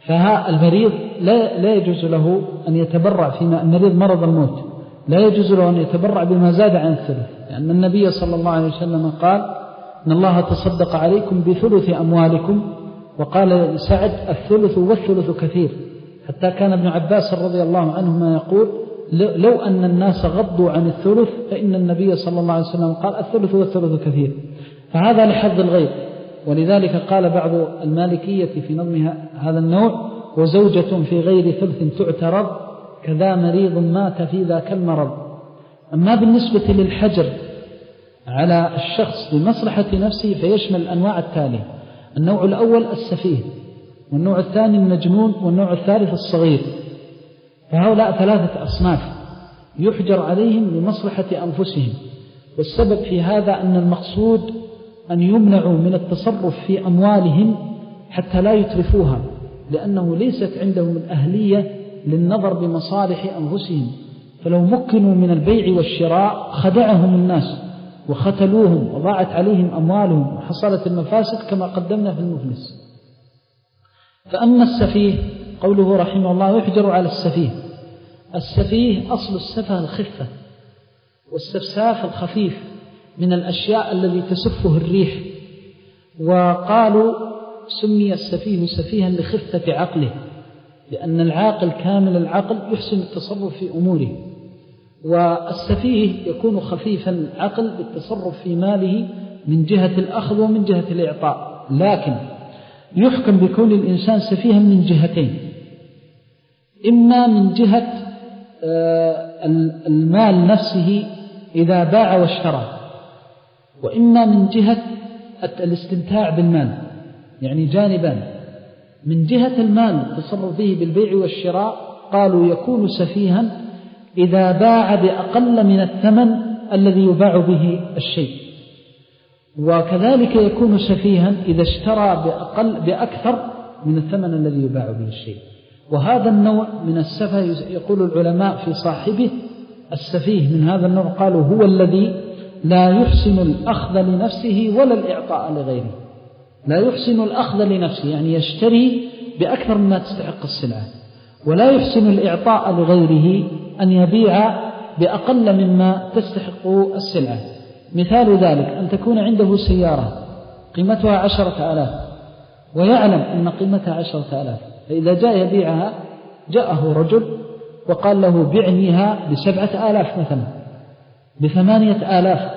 Speaker 2: فها المريض لا, لا يجوز له أن يتبرع فيما المريض مرض الموت لا يجوز له أن يتبرع بما زاد عن الثلث، لأن النبي صلى الله عليه وسلم قال إن الله تصدق عليكم بثلث أموالكم، وقال سعد الثلث والثلث كثير، حتى كان ابن عباس رضي الله عنهما يقول لو أن الناس غضوا عن الثلث فإن النبي صلى الله عليه وسلم قال الثلث والثلث كثير، فهذا لحظ الغيب. ولذلك قال بعض المالكية في نظم هذا النوع وزوجة في غير ثلث تعترض كذا مريض مات في ذاك المرض. أما بالنسبة للحجر على الشخص بمصلحة نفسه فيشمل الأنواع التالية: النوع الأول السفيه، والنوع الثاني المجنون، والنوع الثالث الصغير. فهؤلاء ثلاثة أصناف يحجر عليهم لمصلحة أنفسهم، والسبب في هذا أن المقصود أن يمنعوا من التصرف في أموالهم حتى لا يترفوها، لأنه ليست عندهم الأهلية للنظر بمصالح أنفسهم، فلو مكنوا من البيع والشراء خدعهم الناس وختلوهم وضاعت عليهم أموالهم وحصلت المفاسد كما قدمنا في المفلس. فأما السفيه قوله رحمه الله يحجر على السفيه. السفيه أصل السفه الخفة، والسفساف الخفيف من الأشياء الذي تسفه الريح، وقالوا سمي السفيه سفيها لخفة عقله، لأن العاقل كامل العقل يحسن التصرف في أموره، والسفيه يكون خفيف العقل بالتصرف في ماله من جهة الأخذ ومن جهة الإعطاء. لكن يحكم بكون الإنسان سفيها من جهتين: إما من جهة المال نفسه إذا باع واشترى، وإما من جهة الاستمتاع بالمال، يعني جانبان. من جهة المال تصرف به بالبيع والشراء قالوا يكون سفيها إذا باع بأقل من الثمن الذي يباع به الشيء، وكذلك يكون سفيها إذا اشترى بأقل بأكثر من الثمن الذي يباع به الشيء. وهذا النوع من السفه يقول العلماء في صاحبه السفيه من هذا النوع قالوا هو الذي لا يحسن الأخذ لنفسه ولا الإعطاء لغيره. لا يحسن الأخذ لنفسه يعني يشتري بأكثر مما تستحق السلعة، ولا يحسن الإعطاء لغيره أن يبيع بأقل مما تستحق السلعة. مثال ذلك أن تكون عنده سيارة قيمتها عشرة آلاف ويعلم أن قيمتها عشرة آلاف، فإذا جاء يبيعها جاءه رجل وقال له بعنيها بسبعة آلاف مثلا بثمانية آلاف،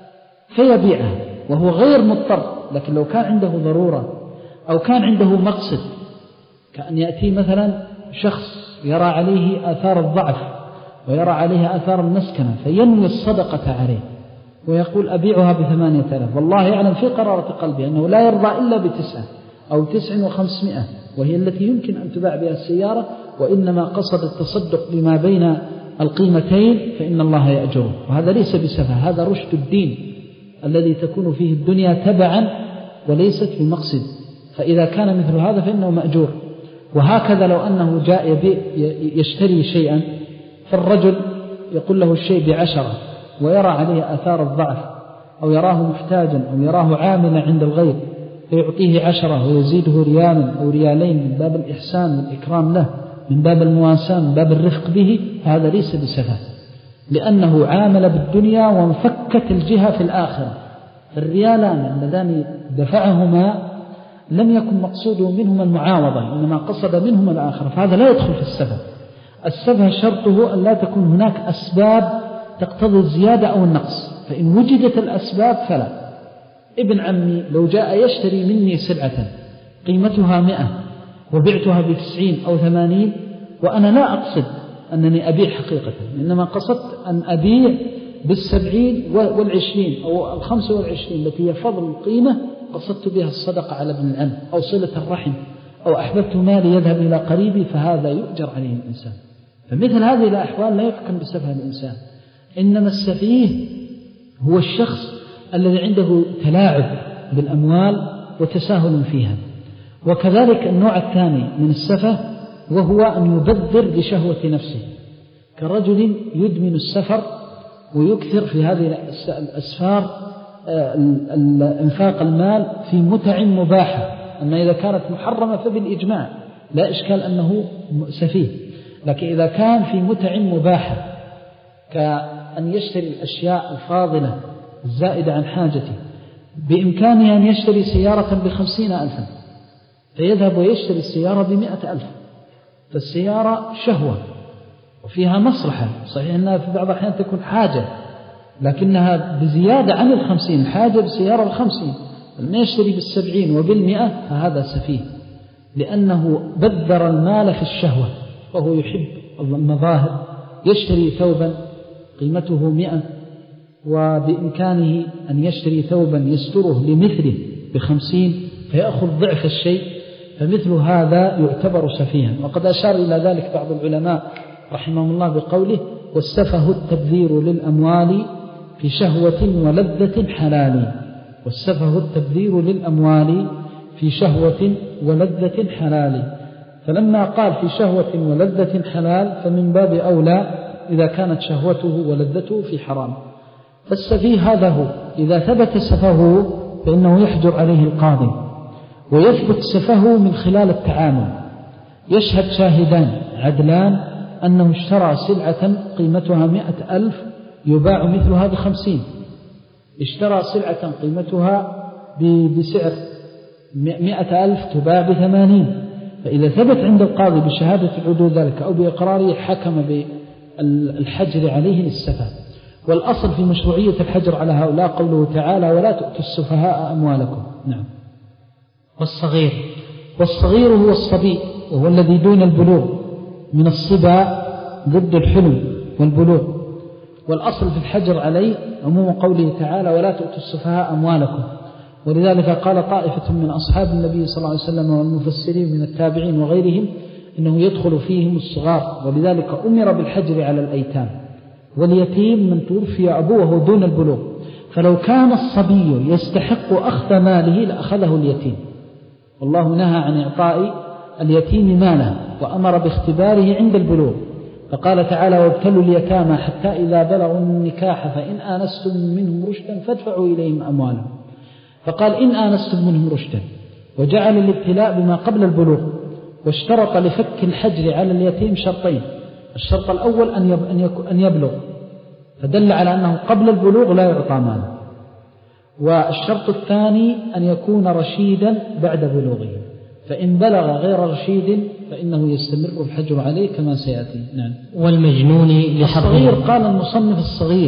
Speaker 2: فيبيعها وهو غير مضطر. لكن لو كان عنده ضرورة أو كان عنده مقصد، كأن يأتي مثلا شخص يرى عليه آثار الضعف ويرى عليه آثار المسكنة فينوي الصدقة عليه ويقول أبيعها بثمانية آلاف، والله يعلم في قرارة قلبه أنه لا يرضى إلا بتسعة أو تسع وخمسمائة، وهي التي يمكن أن تباع بها السيارة، وإنما قصد التصدق بما بين القيمتين فإن الله يأجره. وهذا ليس بسفه، هذا رشد الدين الذي تكون فيه الدنيا تبعا وليست بمقصد، فإذا كان مثل هذا فإنه مأجور. وهكذا لو أنه جاء يشتري شيئا فالرجل يقول له الشيء بعشرة ويرى عليه آثار الضعف أو يراه محتاجا أو يراه عاملا عند الغير فيعطيه عشرة ويزيده ريالا أو ريالين من باب الإحسان والإكرام له، من باب المواساة، من باب الرفق به، هذا ليس بسفه، لأنه عامل بالدنيا وانفكت الجهة في الآخرة. الريالان اللذان دفعهما لم يكن مقصوده منهما المعاوضة، إنما قصد منهما الآخرة، فهذا لا يدخل في السفه. السفه شرطه أن لا تكون هناك أسباب تقتضي الزيادة أو النقص، فإن وجدت الأسباب فلا. ابن عمي لو جاء يشتري مني سلعة قيمتها مئة وبعتها بتسعين أو ثمانين وأنا لا أقصد أنني أبيع حقيقة، إنما قصدت أن أبيع بالسبعين والعشرين أو الخمسة والعشرين التي هي فضل القيمة، قصدت بها الصدقة على ابن العم أو صلة الرحم أو أحببت مالي يذهب إلى قريبي، فهذا يؤجر عليه الإنسان. فمثل هذه الأحوال لا يحكم بسفه الإنسان، إنما السفيه هو الشخص الذي عنده تلاعب بالأموال وتساهل فيها. وكذلك النوع الثاني من السفه وهو أن يبذر بشهوة نفسه، كرجل يدمن السفر ويكثر في هذه الأسفار انفاق المال في متع مباحة، أما إذا كانت محرمة فبالإجماع لا إشكال أنه سفيه. لكن إذا كان في متع مباحة كأن يشتري الأشياء الفاضلة الزائدة عن حاجته، بإمكانه أن يشتري سيارة بخمسين ألفا فيذهب ويشتري السيارة بمئة ألف، فالسيارة شهوة وفيها مصلحة، صحيح أنها في بعض الأحيان تكون حاجة لكنها بزيادة عن الخمسين، حاجة بسيارة الخمسين لما يشتري بالسبعين وبالمئة فهذا سفيه، لأنه بذر المال في الشهوة وهو يحب المظاهر. يشتري ثوبا قيمته مئة وبإمكانه أن يشتري ثوبا يستره لمثله بخمسين فيأخذ ضعف الشيء، فمثل هذا يعتبر سفيها. وقد أشار إلى ذلك بعض العلماء رحمهم الله بقوله: والسفه التبذير للأموال في شهوة ولذة حلال. والسفه التبذير للأموال في شهوة ولذة حلال، فلما قال في شهوة ولذة حلال فمن باب أولى إذا كانت شهوته ولذته في حرام. فالسفيه هذا هو، إذا ثبت سفهه فإنه يحجر عليه القاضي، ويثبت سفهه من خلال التعامل. يشهد شاهدان عدلان أنه اشترى سلعة قيمتها مئة ألف يباع مثلها بخمسين، اشترى سلعة قيمتها بسعر مئة ألف تباع بثمانين، فإذا ثبت عند القاضي بشهادة العدول ذلك أو بإقراره حكم بالحجر عليه للسفه. والأصل في مشروعية الحجر على هؤلاء قوله تعالى: ولا تؤتوا السفهاء أموالكم. نعم.
Speaker 1: والصغير
Speaker 2: والصغير هو الصبي، وهو الذي دون البلوغ، من الصبا ضد الحلم والبلوغ. والأصل في الحجر عليه عموم قوله تعالى: ولا تؤتوا السفهاء أموالكم. ولذلك قال طائفة من أصحاب النبي صلى الله عليه وسلم والمفسرين من التابعين وغيرهم إنه يدخل فيهم الصغار، ولذلك أمر بالحجر على الأيتام. واليتيم من توفي أبوه دون البلوغ، فلو كان الصبي يستحق أخذ ماله لأخذه اليتيم، والله نهى عن إعطاء اليتيم ماله وأمر باختباره عند البلوغ، فقال تعالى: وابتلوا اليتامى حتى إذا بلغوا النكاح فإن آنستم منهم رشدا فادفعوا إليهم أموالهم. فقال: إن آنستم منهم رشدا، وجعل الابتلاء بما قبل البلوغ، واشترط لفك الحجر على اليتيم شرطين: الشرط الأول أن يبلغ، فدل على أنه قبل البلوغ لا يعطى ماله، والشرط الثاني أن يكون رشيدا بعد بلوغه، فإن بلغ غير رشيد فإنه يستمر الحجر عليه كما سيأتي. نعم.
Speaker 1: والمجنون لحظه.
Speaker 2: الصغير قال المصنف الصغير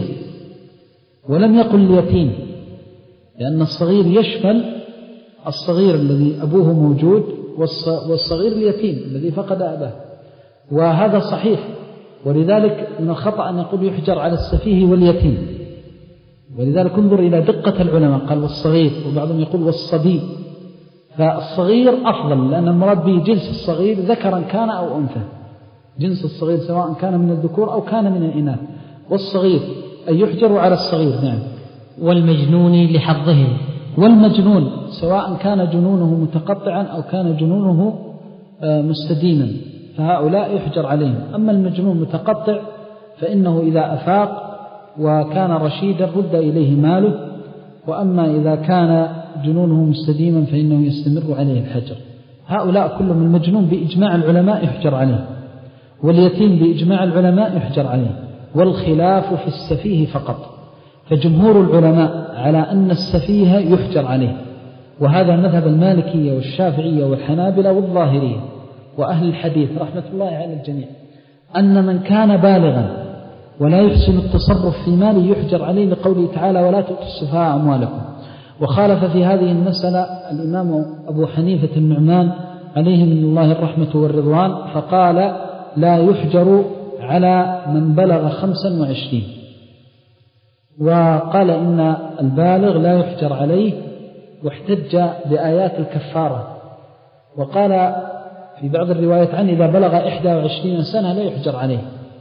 Speaker 2: ولم يقل اليتيم، لأن الصغير يشمل الصغير الذي أبوه موجود والصغير اليتيم الذي فقد أباه، وهذا صحيح. ولذلك من الخطأ أن يقول يحجر على السفيه واليتيم، ولذلك انظر إلى دقة العلماء، قال والصغير، وبعضهم يقول والصبي. فالصغير أفضل، لأن المراد به جنس الصغير ذكرا كان أو أنثى، جنس الصغير سواء كان من الذكور أو كان من الإناث. والصغير أي يحجر على الصغير. نعم.
Speaker 1: والمجنون لحظهم.
Speaker 2: والمجنون سواء كان جنونه متقطعا أو كان جنونه مستديما فهؤلاء يحجر عليهم. أما المجنون متقطع فإنه إذا أفاق وكان رشيدا رد إليه ماله، وأما إذا كان جنونه مستديما فإنه يستمر عليه الحجر. هؤلاء كلهم المجنون بإجماع العلماء يحجر عليه، واليتيم بإجماع العلماء يحجر عليه. والخلاف في السفيه فقط، فجمهور العلماء على أن السفيه يحجر عليه، وهذا مذهب المالكية والشافعية والحنابلة والظاهرية وأهل الحديث رحمة الله على الجميع، أن من كان بالغا ولا يحسن التصرف في ماله يحجر عليه، لقوله تعالى: ولا تؤتوا السفهاء أموالكم. وخالف في هذه المسألة الإمام أبو حنيفة النعمان عليه من الله الرحمة والرضوان، فقال: لا يحجر على من بلغ خمسا وعشرين، وقال إن البالغ لا يحجر عليه، واحتج بآيات الكفارة. وقال في بعض الروايات عنه إذا بلغ إحدى وعشرين سنة لا يحجر عليه.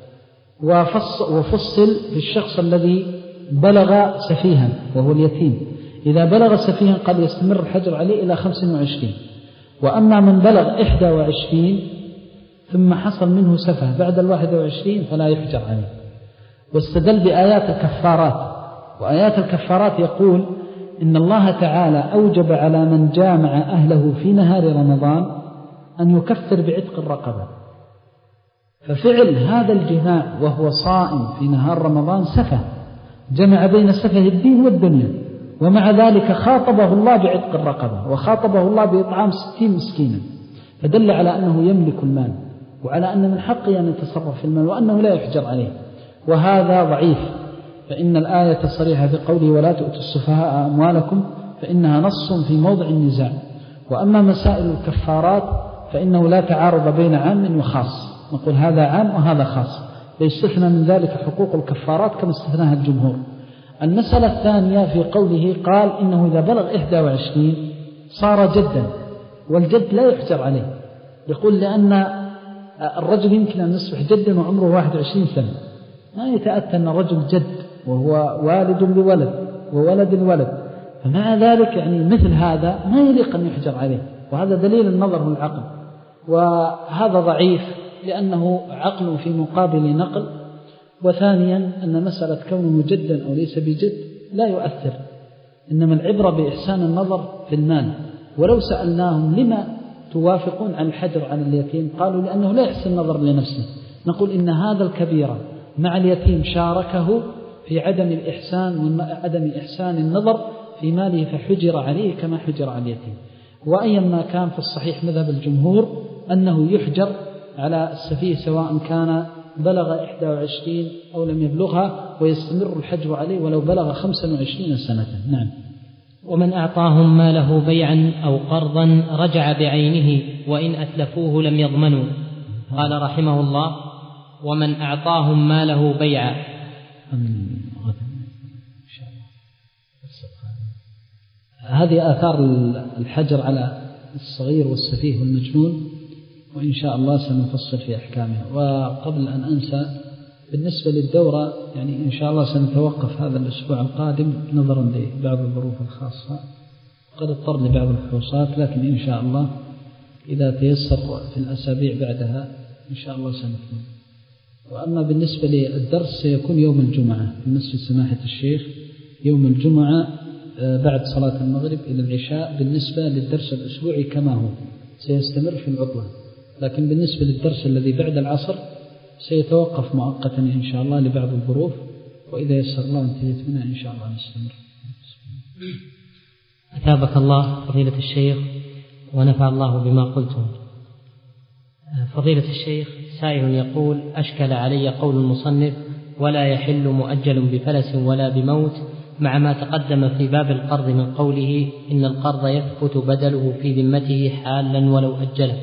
Speaker 2: وفصل في الشخص الذي بلغ سفيها وهو اليتيم، إذا بلغ سفيها قد يستمر الحجر عليه إلى خمس وعشرين. وأما من بلغ إحدى وعشرين ثم حصل منه سفه بعد الواحد وعشرين فلا يحجر عليه. واستدل بآيات الكفارات، وآيات الكفارات يقول إن الله تعالى أوجب على من جامع أهله في نهار رمضان أن يكفر بعتق الرقبة، ففعل هذا الجماع وهو صائم في نهار رمضان سفه، جمع بين سفه الدين والدنيا، ومع ذلك خاطبه الله بعتق الرقبة وخاطبه الله بإطعام ستين مسكينا، فدل على أنه يملك المال وعلى أن من حقه أن يتصرف في المال وأنه لا يحجر عليه، وهذا ضعيف. فإن الآية صريحة في قوله ولا تؤتوا السفهاء أموالكم فإنها نص في موضع النزاع. وأما مسائل الكفارات فإنه لا تعارض بين عام وخاص، نقول هذا عام وهذا خاص، فيستثنى من ذلك حقوق الكفارات كما استثناها الجمهور. المسألة الثانية في قوله قال إنه إذا بلغ إحدى وعشرين صار جدا، والجد لا يحجر عليه، يقول لأن الرجل يمكن أن يصبح جدا وعمره واحد وعشرين سنة، ما يتأتى أن الرجل جد وهو والد لولد وولد الولد، فمع ذلك يعني مثل هذا ما يليق أن يحجر عليه، وهذا دليل النظر والعقل، وهذا ضعيف لأنه عقل في مقابل نقل. وثانيا أن مسألة كونه جدا أو ليس بجد لا يؤثر، إنما العبرة بإحسان النظر في المال. ولو سألناهم لما توافقون عن الحجر عن اليتيم قالوا لأنه لا يحسن النظر لنفسه، نقول إن هذا الكبيرة مع اليتيم شاركه في عدم الإحسان وعدم إحسان النظر في ماله فحجر عليه كما حجر على اليتيم. وأيما كان في الصحيح مذهب الجمهور أنه يحجر على السفيه سواء كان بلغ إحدى وعشرين أو لم يبلغها، ويستمر الحجر عليه ولو بلغ خمسة وعشرين سنة. نعم.
Speaker 1: ومن أعطاهم ماله بيعا أو قرضا رجع بعينه وإن أتلفوه لم يضمنوا. قال رحمه الله ومن أعطاهم ماله بيعا.
Speaker 2: هذه آثار الحجر على الصغير والسفيه والمجنون، وإن شاء الله سنفصل في أحكامها. وقبل أن أنسى بالنسبة للدورة يعني إن شاء الله سنتوقف هذا الأسبوع القادم نظرا لبعض الظروف الخاصة، قد اضطر لبعض الفحوصات، لكن إن شاء الله إذا تيسر في الأسابيع بعدها إن شاء الله سنكمل. وأما بالنسبة للدرس سيكون يوم الجمعة في مسجد سماحة الشيخ يوم الجمعة بعد صلاة المغرب إلى العشاء. بالنسبة للدرس الأسبوعي كما هو سيستمر في العطلة، لكن بالنسبة للدرس الذي بعد العصر سيتوقف مؤقتا إن شاء الله لبعض الظروف، وإذا يسر الله انتهيت منها إن شاء الله نستمر.
Speaker 1: أثابك الله فضيلة الشيخ ونفع الله بما قلتم. فضيلة الشيخ سائل يقول أشكل علي قول المصنف ولا يحل مؤجل بفلس ولا بموت مع ما تقدم في باب القرض من قوله إن القرض يثبت بدله في ذمته حالا ولو أجله.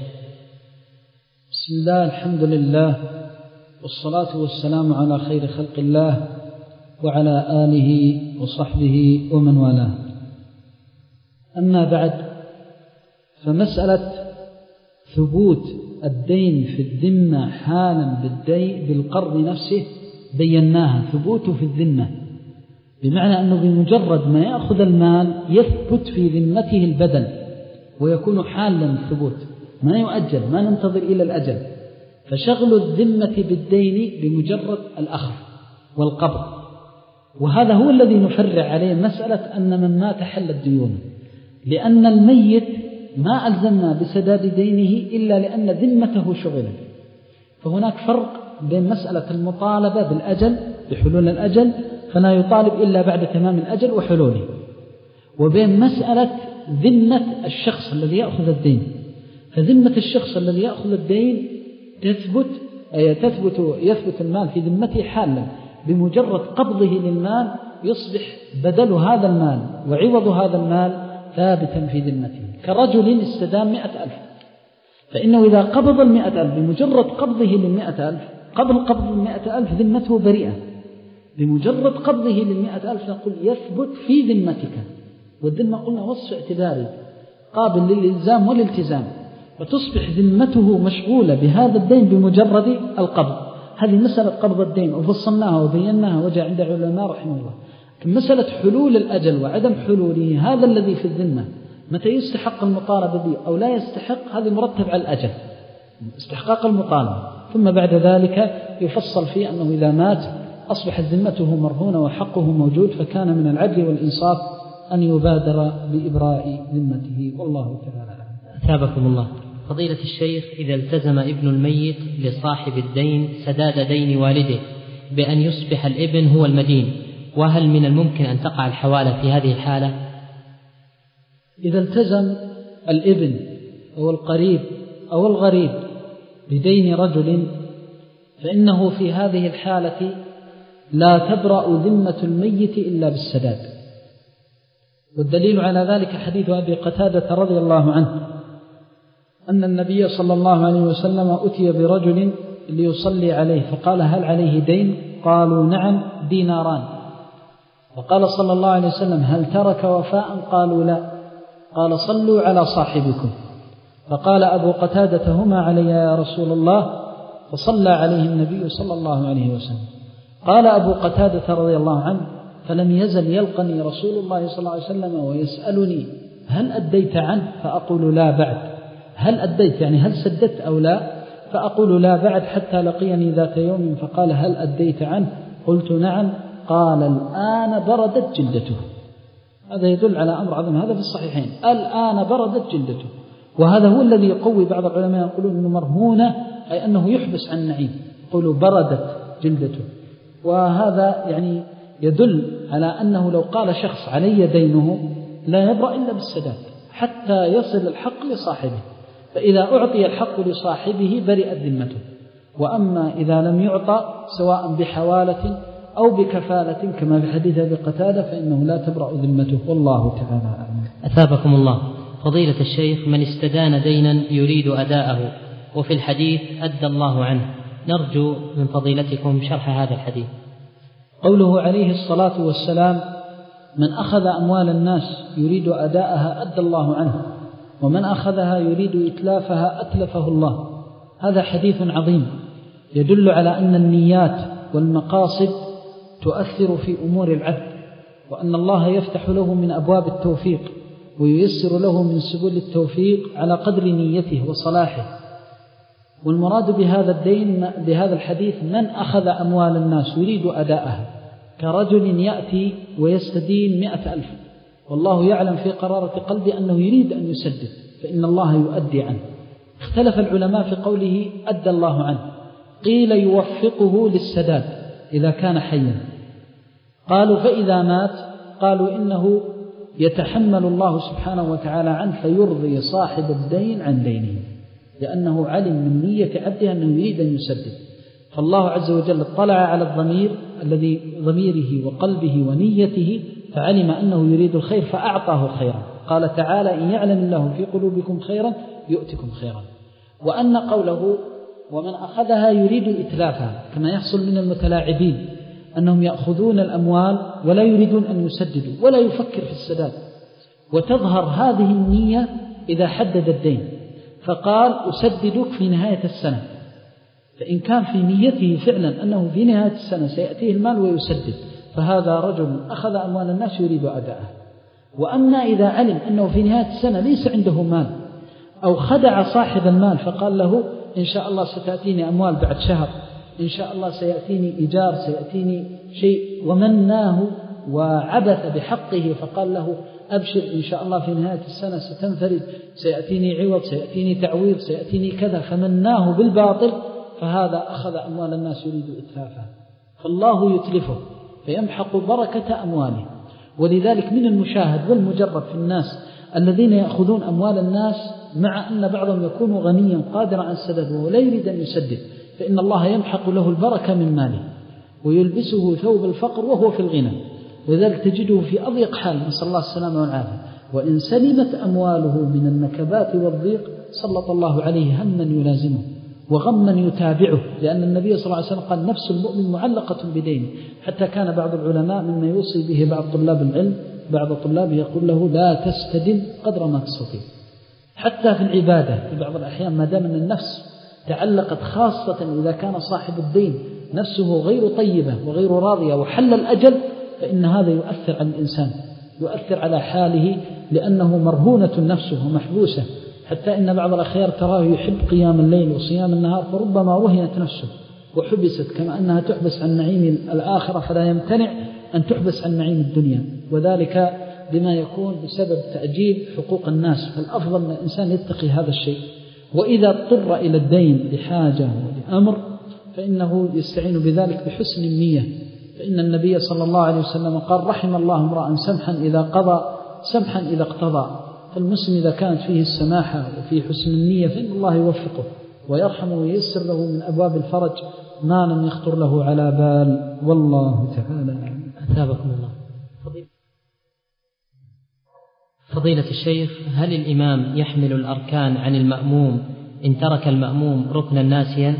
Speaker 2: بسم الله الحمد لله والصلاة والسلام على خير خلق الله وعلى آله وصحبه ومن والاه. أما بعد، فمسألة ثبوت الدين في الذمة حالا بالدين بالقرض نفسه بيناها، ثبوته في الذمة بمعنى أنه بمجرد ما يأخذ المال يثبت في ذمته البدل ويكون حالا الثبوت، ما يؤجل، ما ننتظر إلى الأجل. فشغل الذمة بالدين بمجرد الأخذ والقبض، وهذا هو الذي نفرع عليه مسألة أن من مات حلت ديونه، لأن الميت ما ألزمنا بسداد دينه إلا لأن ذمته شغلت. فهناك فرق بين مسألة المطالبة بالأجل بحلول الأجل فلا يطالب إلا بعد تمام الأجل وحلوله، وبين مسألة ذمة الشخص الذي يأخذ الدين. فذمة الشخص الذي يأخذ الدين تثبت أي تثبت يثبت المال في ذمته حالا، بمجرد قبضه للمال يصبح بدل هذا المال وعوض هذا المال ثابتا في ذمته. كرجل استدام مئة ألف، فإنه إذا قبض المئة ألف بمجرد قبضه للمئة ألف قبل قبض المئة ألف ذمته بريئة، بمجرد قبضه للمئة ألف نقول يثبت في ذمتك. والذمة قلنا وصف اعتباري قابل للإلزام والالتزام، وتصبح ذمته مشغولة بهذا الدين بمجرد القبض. هذه مسألة قبض الدين وفصلناها وبيناها وجاء عند العلماء رحمه الله. مسألة حلول الأجل وعدم حلوله هذا الذي في الذمة، متى يستحق المطالبة به أو لا يستحق، هذا مرتب على الأجل استحقاق المطالبة، ثم بعد ذلك يفصل فيه أنه إذا مات أصبحت ذمته مرهونة وحقه موجود، فكان من العدل والإنصاف أن يبادر بإبراء ذمته، والله تعالى.
Speaker 1: أثابكم الله. فضيلة الشيخ، إذا التزم ابن الميت لصاحب الدين سداد دين والده بأن يصبح الابن هو المدين، وهل من الممكن أن تقع الحوالة في هذه الحالة؟
Speaker 2: إذا التزم الابن أو القريب أو الغريب بدين رجل فإنه في هذه الحالة لا تبرأ ذمة الميت إلا بالسداد. والدليل على ذلك حديث أبي قتادة رضي الله عنه أن النبي صلى الله عليه وسلم أتي برجل ليصلي عليه فقال: هل عليه دين؟ قالوا: نعم، ديناران. فقال صلى الله عليه وسلم: هل ترك وفاء؟ قالوا: لا. قال: صلوا على صاحبكم. فقال أبو قتادة: هما علي يا رسول الله. فصلى عليه النبي صلى الله عليه وسلم. قال أبو قتادة رضي الله عنه: فلم يزل يلقني رسول الله صلى الله عليه وسلم ويسألني: هل أديت عنه؟ فأقول: لا بعد. هل أديت يعني هل سددت أو لا؟ فأقول: لا بعد، حتى لقيني ذات يوم فقال: هل أديت عنه؟ قلت: نعم. قال: الآن بردت جلدته. هذا يدل على أمر عظيم، هذا في الصحيحين، الآن بردت جلدته. وهذا هو الذي يقوي بعض العلماء يقولون إنه مرهونة، أي أنه يحبس عن النعيم، يقولوا بردت جلدته. وهذا يعني يدل على أنه لو قال شخص علي دينه لا يبرأ إلا بالسداد حتى يصل الحق لصاحبه، فإذا أعطي الحق لصاحبه برئت ذمته. وأما إذا لم يعطى سواء بحوالة أو بكفالة كما في حديث أبي قتادة فإنه لا تبرأ ذمته، والله تعالى أعلم.
Speaker 1: أثابكم الله. فضيلة الشيخ، من استدان دينا يريد أداءه وفي الحديث أدى الله عنه، نرجو من فضيلتكم شرح هذا الحديث.
Speaker 2: قوله عليه الصلاة والسلام: من أخذ أموال الناس يريد أداءها أدى الله عنه، ومن أخذها يريد إتلافها أتلفه الله. هذا حديث عظيم يدل على أن النيات والمقاصد تؤثر في أمور العبد، وأن الله يفتح له من أبواب التوفيق وييسر له من سبل التوفيق على قدر نيته وصلاحه. والمراد بهذا الدين بهذا الحديث من أخذ أموال الناس يريد أداءها، كرجل يأتي ويستدين مئة ألف والله يعلم في قرارة قلبه أنه يريد أن يسدد، فإن الله يؤدي عنه. اختلف العلماء في قوله أدى الله عنه، قيل يوفقه للسداد إذا كان حيا، قالوا فإذا مات قالوا إنه يتحمل الله سبحانه وتعالى عنه فيرضي صاحب الدين عن دينه، لأنه علم من نية عبده أنه يريد أن يسدد. فالله عز وجل اطلع على الضمير الذي ضميره وقلبه ونيته فعلم أنه يريد الخير فأعطاه خيرا. قال تعالى: إن يعلم الله في قلوبكم خيرا يؤتكم خيرا. وأن قوله ومن أخذها يريد إتلافها كما يحصل من المتلاعبين أنهم يأخذون الأموال ولا يريدون أن يسددوا ولا يفكر في السداد، وتظهر هذه النية إذا حدد الدين فقال أسددك في نهاية السنة، فإن كان في نيته فعلا أنه في نهاية السنة سيأتيه المال ويسدد فهذا رجل أخذ أموال الناس يريد أداءه. وأما إذا علم أنه في نهاية السنة ليس عنده مال أو خدع صاحب المال فقال له إن شاء الله ستأتيني أموال بعد شهر، إن شاء الله سيأتيني إيجار، سيأتيني شيء، ومناه وعبث بحقه فقال له أبشر إن شاء الله في نهاية السنة ستنفرد، سيأتيني عوض، سيأتيني تعويض، سيأتيني كذا، فمناه بالباطل، فهذا أخذ أموال الناس يريد إتلافها، فالله يتلفه فيمحق بركة أمواله. ولذلك من المشاهد والمجرب في الناس الذين يأخذون أموال الناس مع أن بعضهم يكون غنيا قادرا على السداد ولا يريد أن يسدد، فإن الله يمحق له البركة من ماله ويلبسه ثوب الفقر وهو في الغنى. ولذلك تجده في أضيق حال، نسأل الله السلامة والعافية. وإن سلمت أمواله من النكبات والضيق سلط الله عليه هما يلازمه وغما يتابعه، لأن النبي صلى الله عليه وسلم قال نفس المؤمن معلقة بدينه. حتى كان بعض العلماء مما يوصي به بعض طلاب العلم بعض طلابه يقول له لا تستدل قدر ما تستطيع. حتى في العبادة في بعض الأحيان ما دام أن النفس تعلقت، خاصة إذا كان صاحب الدين نفسه غير طيبة وغير راضية وحل الأجل، فإن هذا يؤثر على الإنسان، يؤثر على حاله، لأنه مرهونة نفسه ومحبوسة. حتى إن بعض الأخيار تراه يحب قيام الليل وصيام النهار، فربما رهنت نفسه وحبست، كما أنها تحبس عن نعيم الآخرة فلا يمتنع أن تحبس عن نعيم الدنيا، وذلك بما يكون بسبب تأجيل حقوق الناس. فالأفضل أن الإنسان يتقي هذا الشيء. وإذا اضطر إلى الدين لحاجة ولأمر فإنه يستعين بذلك بحسن النية، فإن النبي صلى الله عليه وسلم قال رحم الله امرأ سمحا إذا قضى سمحا إذا اقتضى. فالمسلم إذا كانت فيه السماحة وفيه حسن النية فإن الله يوفقه ويرحمه وييسر له من أبواب الفرج ما لم يخطر له على بال، والله تعالى.
Speaker 1: أثابكم الله. فضيلة الشيخ، هل الإمام يحمل الأركان عن المأموم إن ترك المأموم ركنا ناسيا؟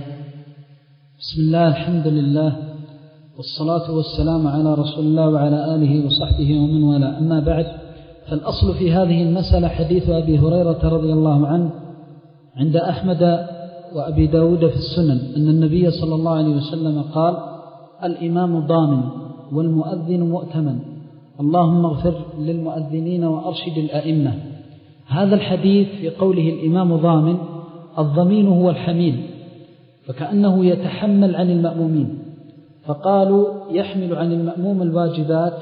Speaker 2: بسم الله، الحمد لله، والصلاة والسلام على رسول الله وعلى آله وصحبه ومن والاه، أما بعد، فالأصل في هذه المسألة حديث أبي هريرة رضي الله عنه عند أحمد وأبي داود في السنن أن النبي صلى الله عليه وسلم قال الإمام ضامن والمؤذن مؤتمن، اللهم اغفر للمؤذنين وأرشد الأئمة. هذا الحديث في قوله الإمام ضامن، الضمين هو الحميل، فكأنه يتحمل عن المأمومين، فقالوا يحمل عن المأموم الواجبات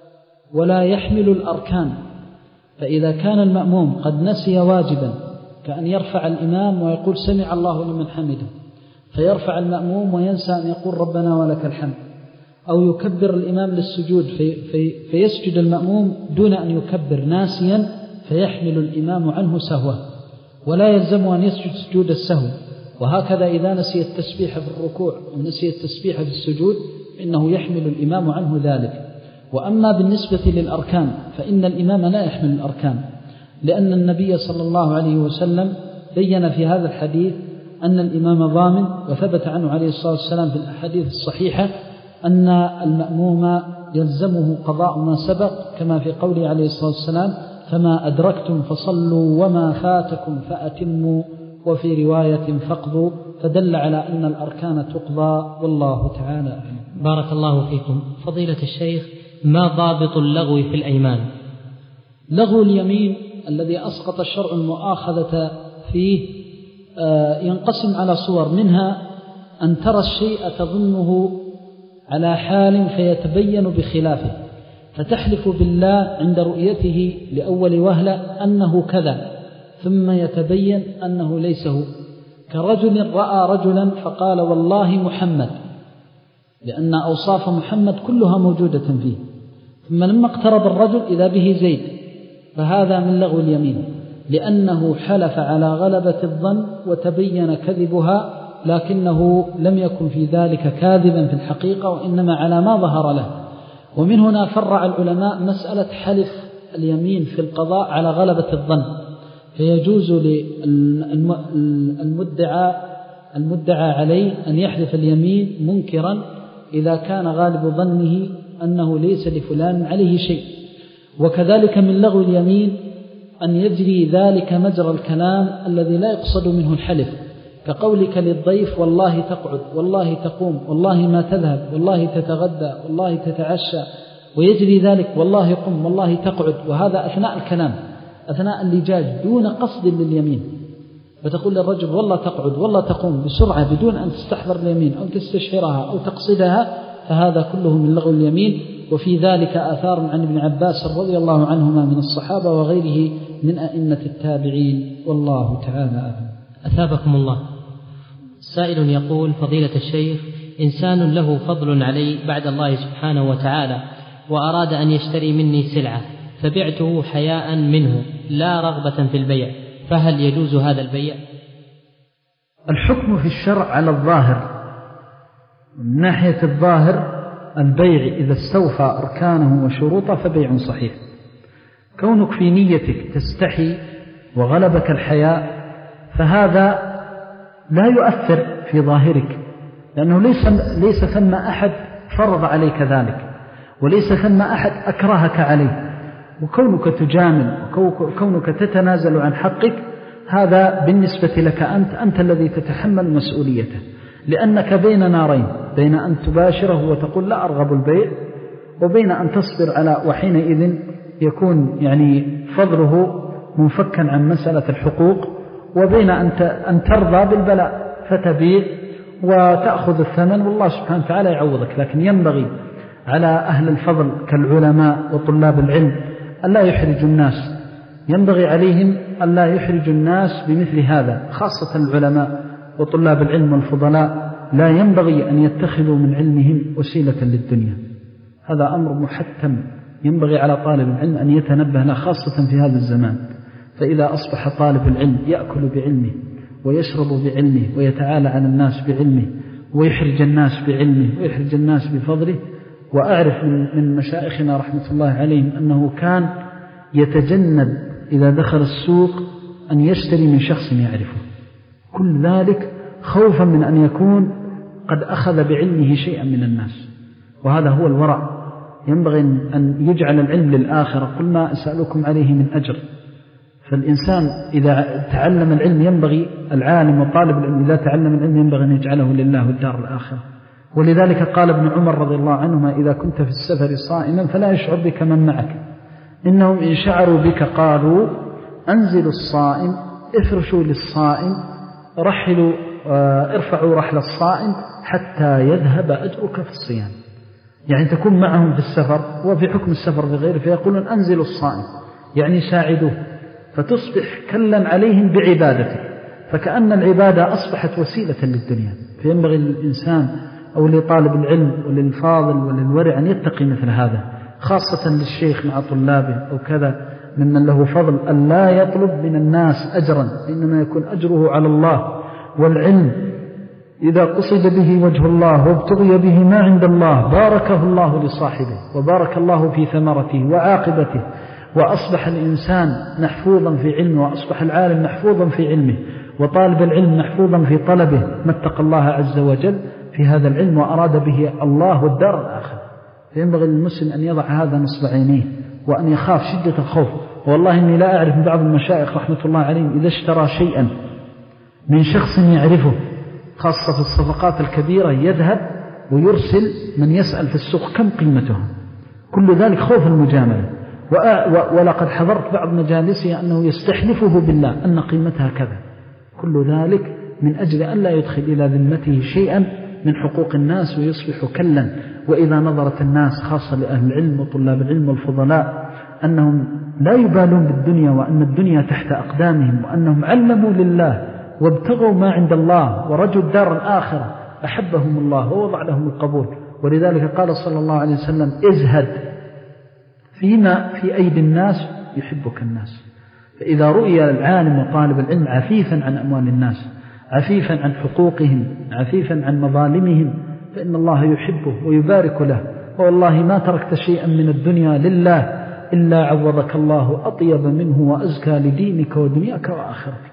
Speaker 2: ولا يحمل الأركان. فإذا كان المأموم قد نسي واجبا كأن يرفع الإمام ويقول سمع الله لمن حمده، فيرفع المأموم وينسى أن يقول ربنا ولك الحمد، أو يكبر الإمام للسجود في في فيسجد المأموم دون أن يكبر ناسيا، فيحمل الإمام عنه سهوه ولا يلزم أن يسجد سجود السهو. وهكذا إذا نسي التسبيح في الركوع ونسي التسبيح في السجود إنه يحمل الإمام عنه ذلك. وأما بالنسبة للأركان فإن الإمام لا يحمل الأركان، لأن النبي صلى الله عليه وسلم بين في هذا الحديث أن الإمام ضامن، وثبت عنه عليه الصلاة والسلام في الأحاديث الصحيحة أن المأموم يلزمه قضاء ما سبق، كما في قوله عليه الصلاة والسلام فما أدركتم فصلوا وما فاتكم فأتموا، وفي رواية فقضوا، فدل على أن الأركان تقضى، والله تعالى.
Speaker 1: بارك الله فيكم. فضيلة الشيخ، ما ضابط اللغو في الأيمان؟
Speaker 2: لغو اليمين الذي أسقط الشرع المؤاخذة فيه ينقسم على صور، منها أن ترى الشيء تظنه على حال فيتبين بخلافه، فتحلف بالله عند رؤيته لأول وهلة أنه كذا، ثم يتبين أنه ليس هو، كرجل رأى رجلا فقال والله محمد، لأن أوصاف محمد كلها موجودة فيه، ثم لما اقترب الرجل إذا به زيد، فهذا من لغو اليمين، لأنه حلف على غلبة الظن وتبين كذبها، لكنه لم يكن في ذلك كاذبا في الحقيقة، وإنما على ما ظهر له. ومن هنا فرع العلماء مسألة حلف اليمين في القضاء على غلبة الظن، فيجوز للمدعى المدعى عليه أن يحلف اليمين منكرا إذا كان غالب ظنه أنه ليس لفلان عليه شيء. وكذلك من لغو اليمين أن يجري ذلك مجرى الكلام الذي لا يقصد منه الحلف، كقولك للضيف والله تقعد، والله تقوم، والله ما تذهب، والله تتغدى، والله تتعشى، ويجري ذلك والله قم، والله تقعد، وهذا أثناء الكلام أثناء اللجاج دون قصد لليمين، فتقول للرجل والله تقعد والله تقوم بسرعة بدون أن تستحضر اليمين أو تستشعرها أو تقصدها، فهذا كله من لغو اليمين. وفي ذلك آثار عن ابن عباس رضي الله عنهما من الصحابة وغيره من أئمة التابعين، والله تعالى أعلم.
Speaker 1: أثابكم الله. سائل يقول فضيلة الشيخ، إنسان له فضل علي بعد الله سبحانه وتعالى وأراد أن يشتري مني سلعة، فبعته حياء منه لا رغبة في البيع، فهل يجوز هذا البيع؟
Speaker 2: الحكم في الشرع على الظاهر، من ناحية الظاهر البيع إذا استوفى أركانه وشروطه فبيع صحيح. كونك في نيتك تستحي وغلبك الحياء فهذا لا يؤثر في ظاهرك، لأنه ليس, ليس ثم أحد فرض عليك ذلك، وليس ثم أحد أكرهك عليه. وكونك تجامل وكونك تتنازل عن حقك هذا بالنسبة لك أنت أنت الذي تتحمل مسؤوليته، لأنك بين نارين، بين أن تباشره وتقول لا أرغب البيع، وبين أن تصبر على، وحينئذ يكون يعني فضله منفكا عن مسألة الحقوق، وبين أن ترضى بالبلاء فتبيع وتأخذ الثمن والله سبحانه وتعالى يعوضك. لكن ينبغي على أهل الفضل كالعلماء وطلاب العلم أن لا يحرج الناس ينبغي عليهم أن لا يحرجوا الناس بمثل هذا، خاصة العلماء وطلاب العلم والفضلاء لا ينبغي أن يتخذوا من علمهم وسيلة للدنيا. هذا أمر محتم ينبغي على طالب العلم أن يتنبه له، خاصة في هذا الزمان. فإذا أصبح طالب العلم يأكل بعلمه ويشرب بعلمه ويتعالى على الناس بعلمه ويحرج الناس بعلمه ويحرج الناس بفضله. وأعرف من مشايخنا رحمة الله عليهم أنه كان يتجنب إذا دخل السوق أن يشتري من شخص يعرفه، كل ذلك خوفا من أن يكون قد أخذ بعلمه شيئا من الناس. وهذا هو الورع، ينبغي أن يجعل العلم للآخرة. قل ما أسألكم عليه من أجر. فالإنسان إذا تعلم العلم ينبغي العالم وطالب العلم إذا تعلم العلم ينبغي أن يجعله لله الدار الآخرة. ولذلك قال ابن عمر رضي الله عنهما: إذا كنت في السفر صائما فلا يشعر بك من معك، إنهم إن شعروا بك قالوا أنزلوا الصائم، افرشوا للصائم، رحلوا ارفعوا رحل الصائم حتى يذهب أجرك في الصيام. يعني تكون معهم في السفر وفي حكم السفر بغيره، فيقولون أنزلوا الصائم يعني ساعدوه، فتصبح كلا عليهم بعبادته، فكأن العبادة أصبحت وسيلة للدنيا. فينبغي للإنسان أو لطالب العلم وللفاضل وللورع أن يتقي مثل هذا، خاصة للشيخ مع طلابه أو كذا ممن له فضل، أن لا يطلب من الناس أجرا، إنما يكون أجره على الله. والعلم إذا قصد به وجه الله وابتغي به ما عند الله باركه الله لصاحبه وبارك الله في ثمرته وعاقبته، وأصبح الإنسان محفوظا في علمه، وأصبح العالم محفوظا في علمه، وطالب العلم محفوظا في طلبه، ما اتقى الله عز وجل في هذا العلم وأراد به الله والدار الآخرة. فينبغي للمسلم أن يضع هذا نصب عينيه وأن يخاف شدة الخوف. والله إني لا أعرف من بعض المشايخ رحمة الله عليهم إذا اشترى شيئا من شخص يعرفه، خاصة في الصفقات الكبيرة، يذهب ويرسل من يسأل في السوق كم قيمتها، كل ذلك خوف المجاملة. ولقد حضرت بعض مجالسه أنه يستحلفه بالله أن قيمتها كذا، كل ذلك من أجل أن لا يدخل إلى ذمته شيئا من حقوق الناس ويصبح كلا. وإذا نظرت الناس خاصة لأهل العلم وطلاب العلم والفضلاء أنهم لا يبالون بالدنيا وأن الدنيا تحت أقدامهم، وأنهم علموا لله وابتغوا ما عند الله ورجوا الدار الآخرة، أحبهم الله ووضع لهم القبول. ولذلك قال صلى الله عليه وسلم: ازهد فيما في أيدي الناس يحبك الناس. فإذا رؤي العالم وطالب العلم عفيفا عن أموال الناس، عفيفا عن حقوقهم، عفيفا عن مظالمهم، فإن الله يحبه ويبارك له. والله ما تركت شيئا من الدنيا لله إلا عوضك الله أطيب منه وأزكى لدينك ودنياك وآخرتك.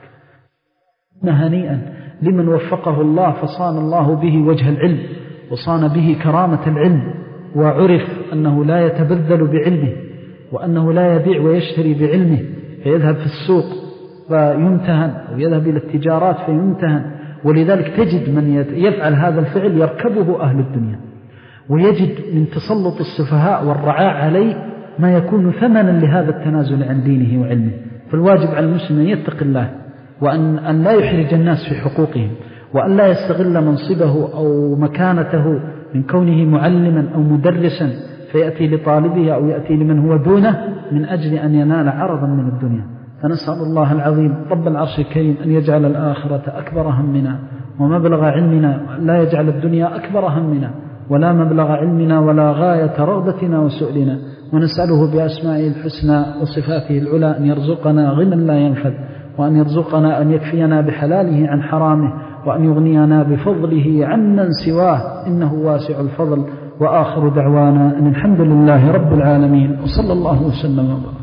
Speaker 2: هنيئا لمن وفقه الله فصان الله به وجه العلم وصان به كرامة العلم، وعرف أنه لا يتبذل بعلمه، وأنه لا يبيع ويشتري بعلمه فيذهب في السوق فيمتهن، أو يذهب إلى التجارات فيمتهن. ولذلك تجد من يفعل هذا الفعل يركبه أهل الدنيا، ويجد من تسلط السفهاء والرعاع عليه ما يكون ثمنا لهذا التنازل عن دينه وعلمه. فالواجب على المسلم أن يتقي الله، وأن أن لا يحرج الناس في حقوقهم، وأن لا يستغل منصبه أو مكانته من كونه معلما أو مدرسا فيأتي لطالبه أو يأتي لمن هو دونه من أجل أن ينال عرضا من الدنيا. فنسأل الله العظيم رب العرش الكريم أن يجعل الآخرة أكبر همنا ومبلغ علمنا، لا يجعل الدنيا أكبر همنا ولا مبلغ علمنا ولا غاية رغبتنا وسؤلنا. ونسأله بأسمائه الحسنى وصفاته العلى أن يرزقنا غنى لا ينفد، وأن يرزقنا أن يكفينا بحلاله عن حرامه، وأن يغنينا بفضله عمن سواه إنه واسع الفضل. وآخر دعوانا أن الحمد لله رب العالمين، وصلى الله وسلم وبارك.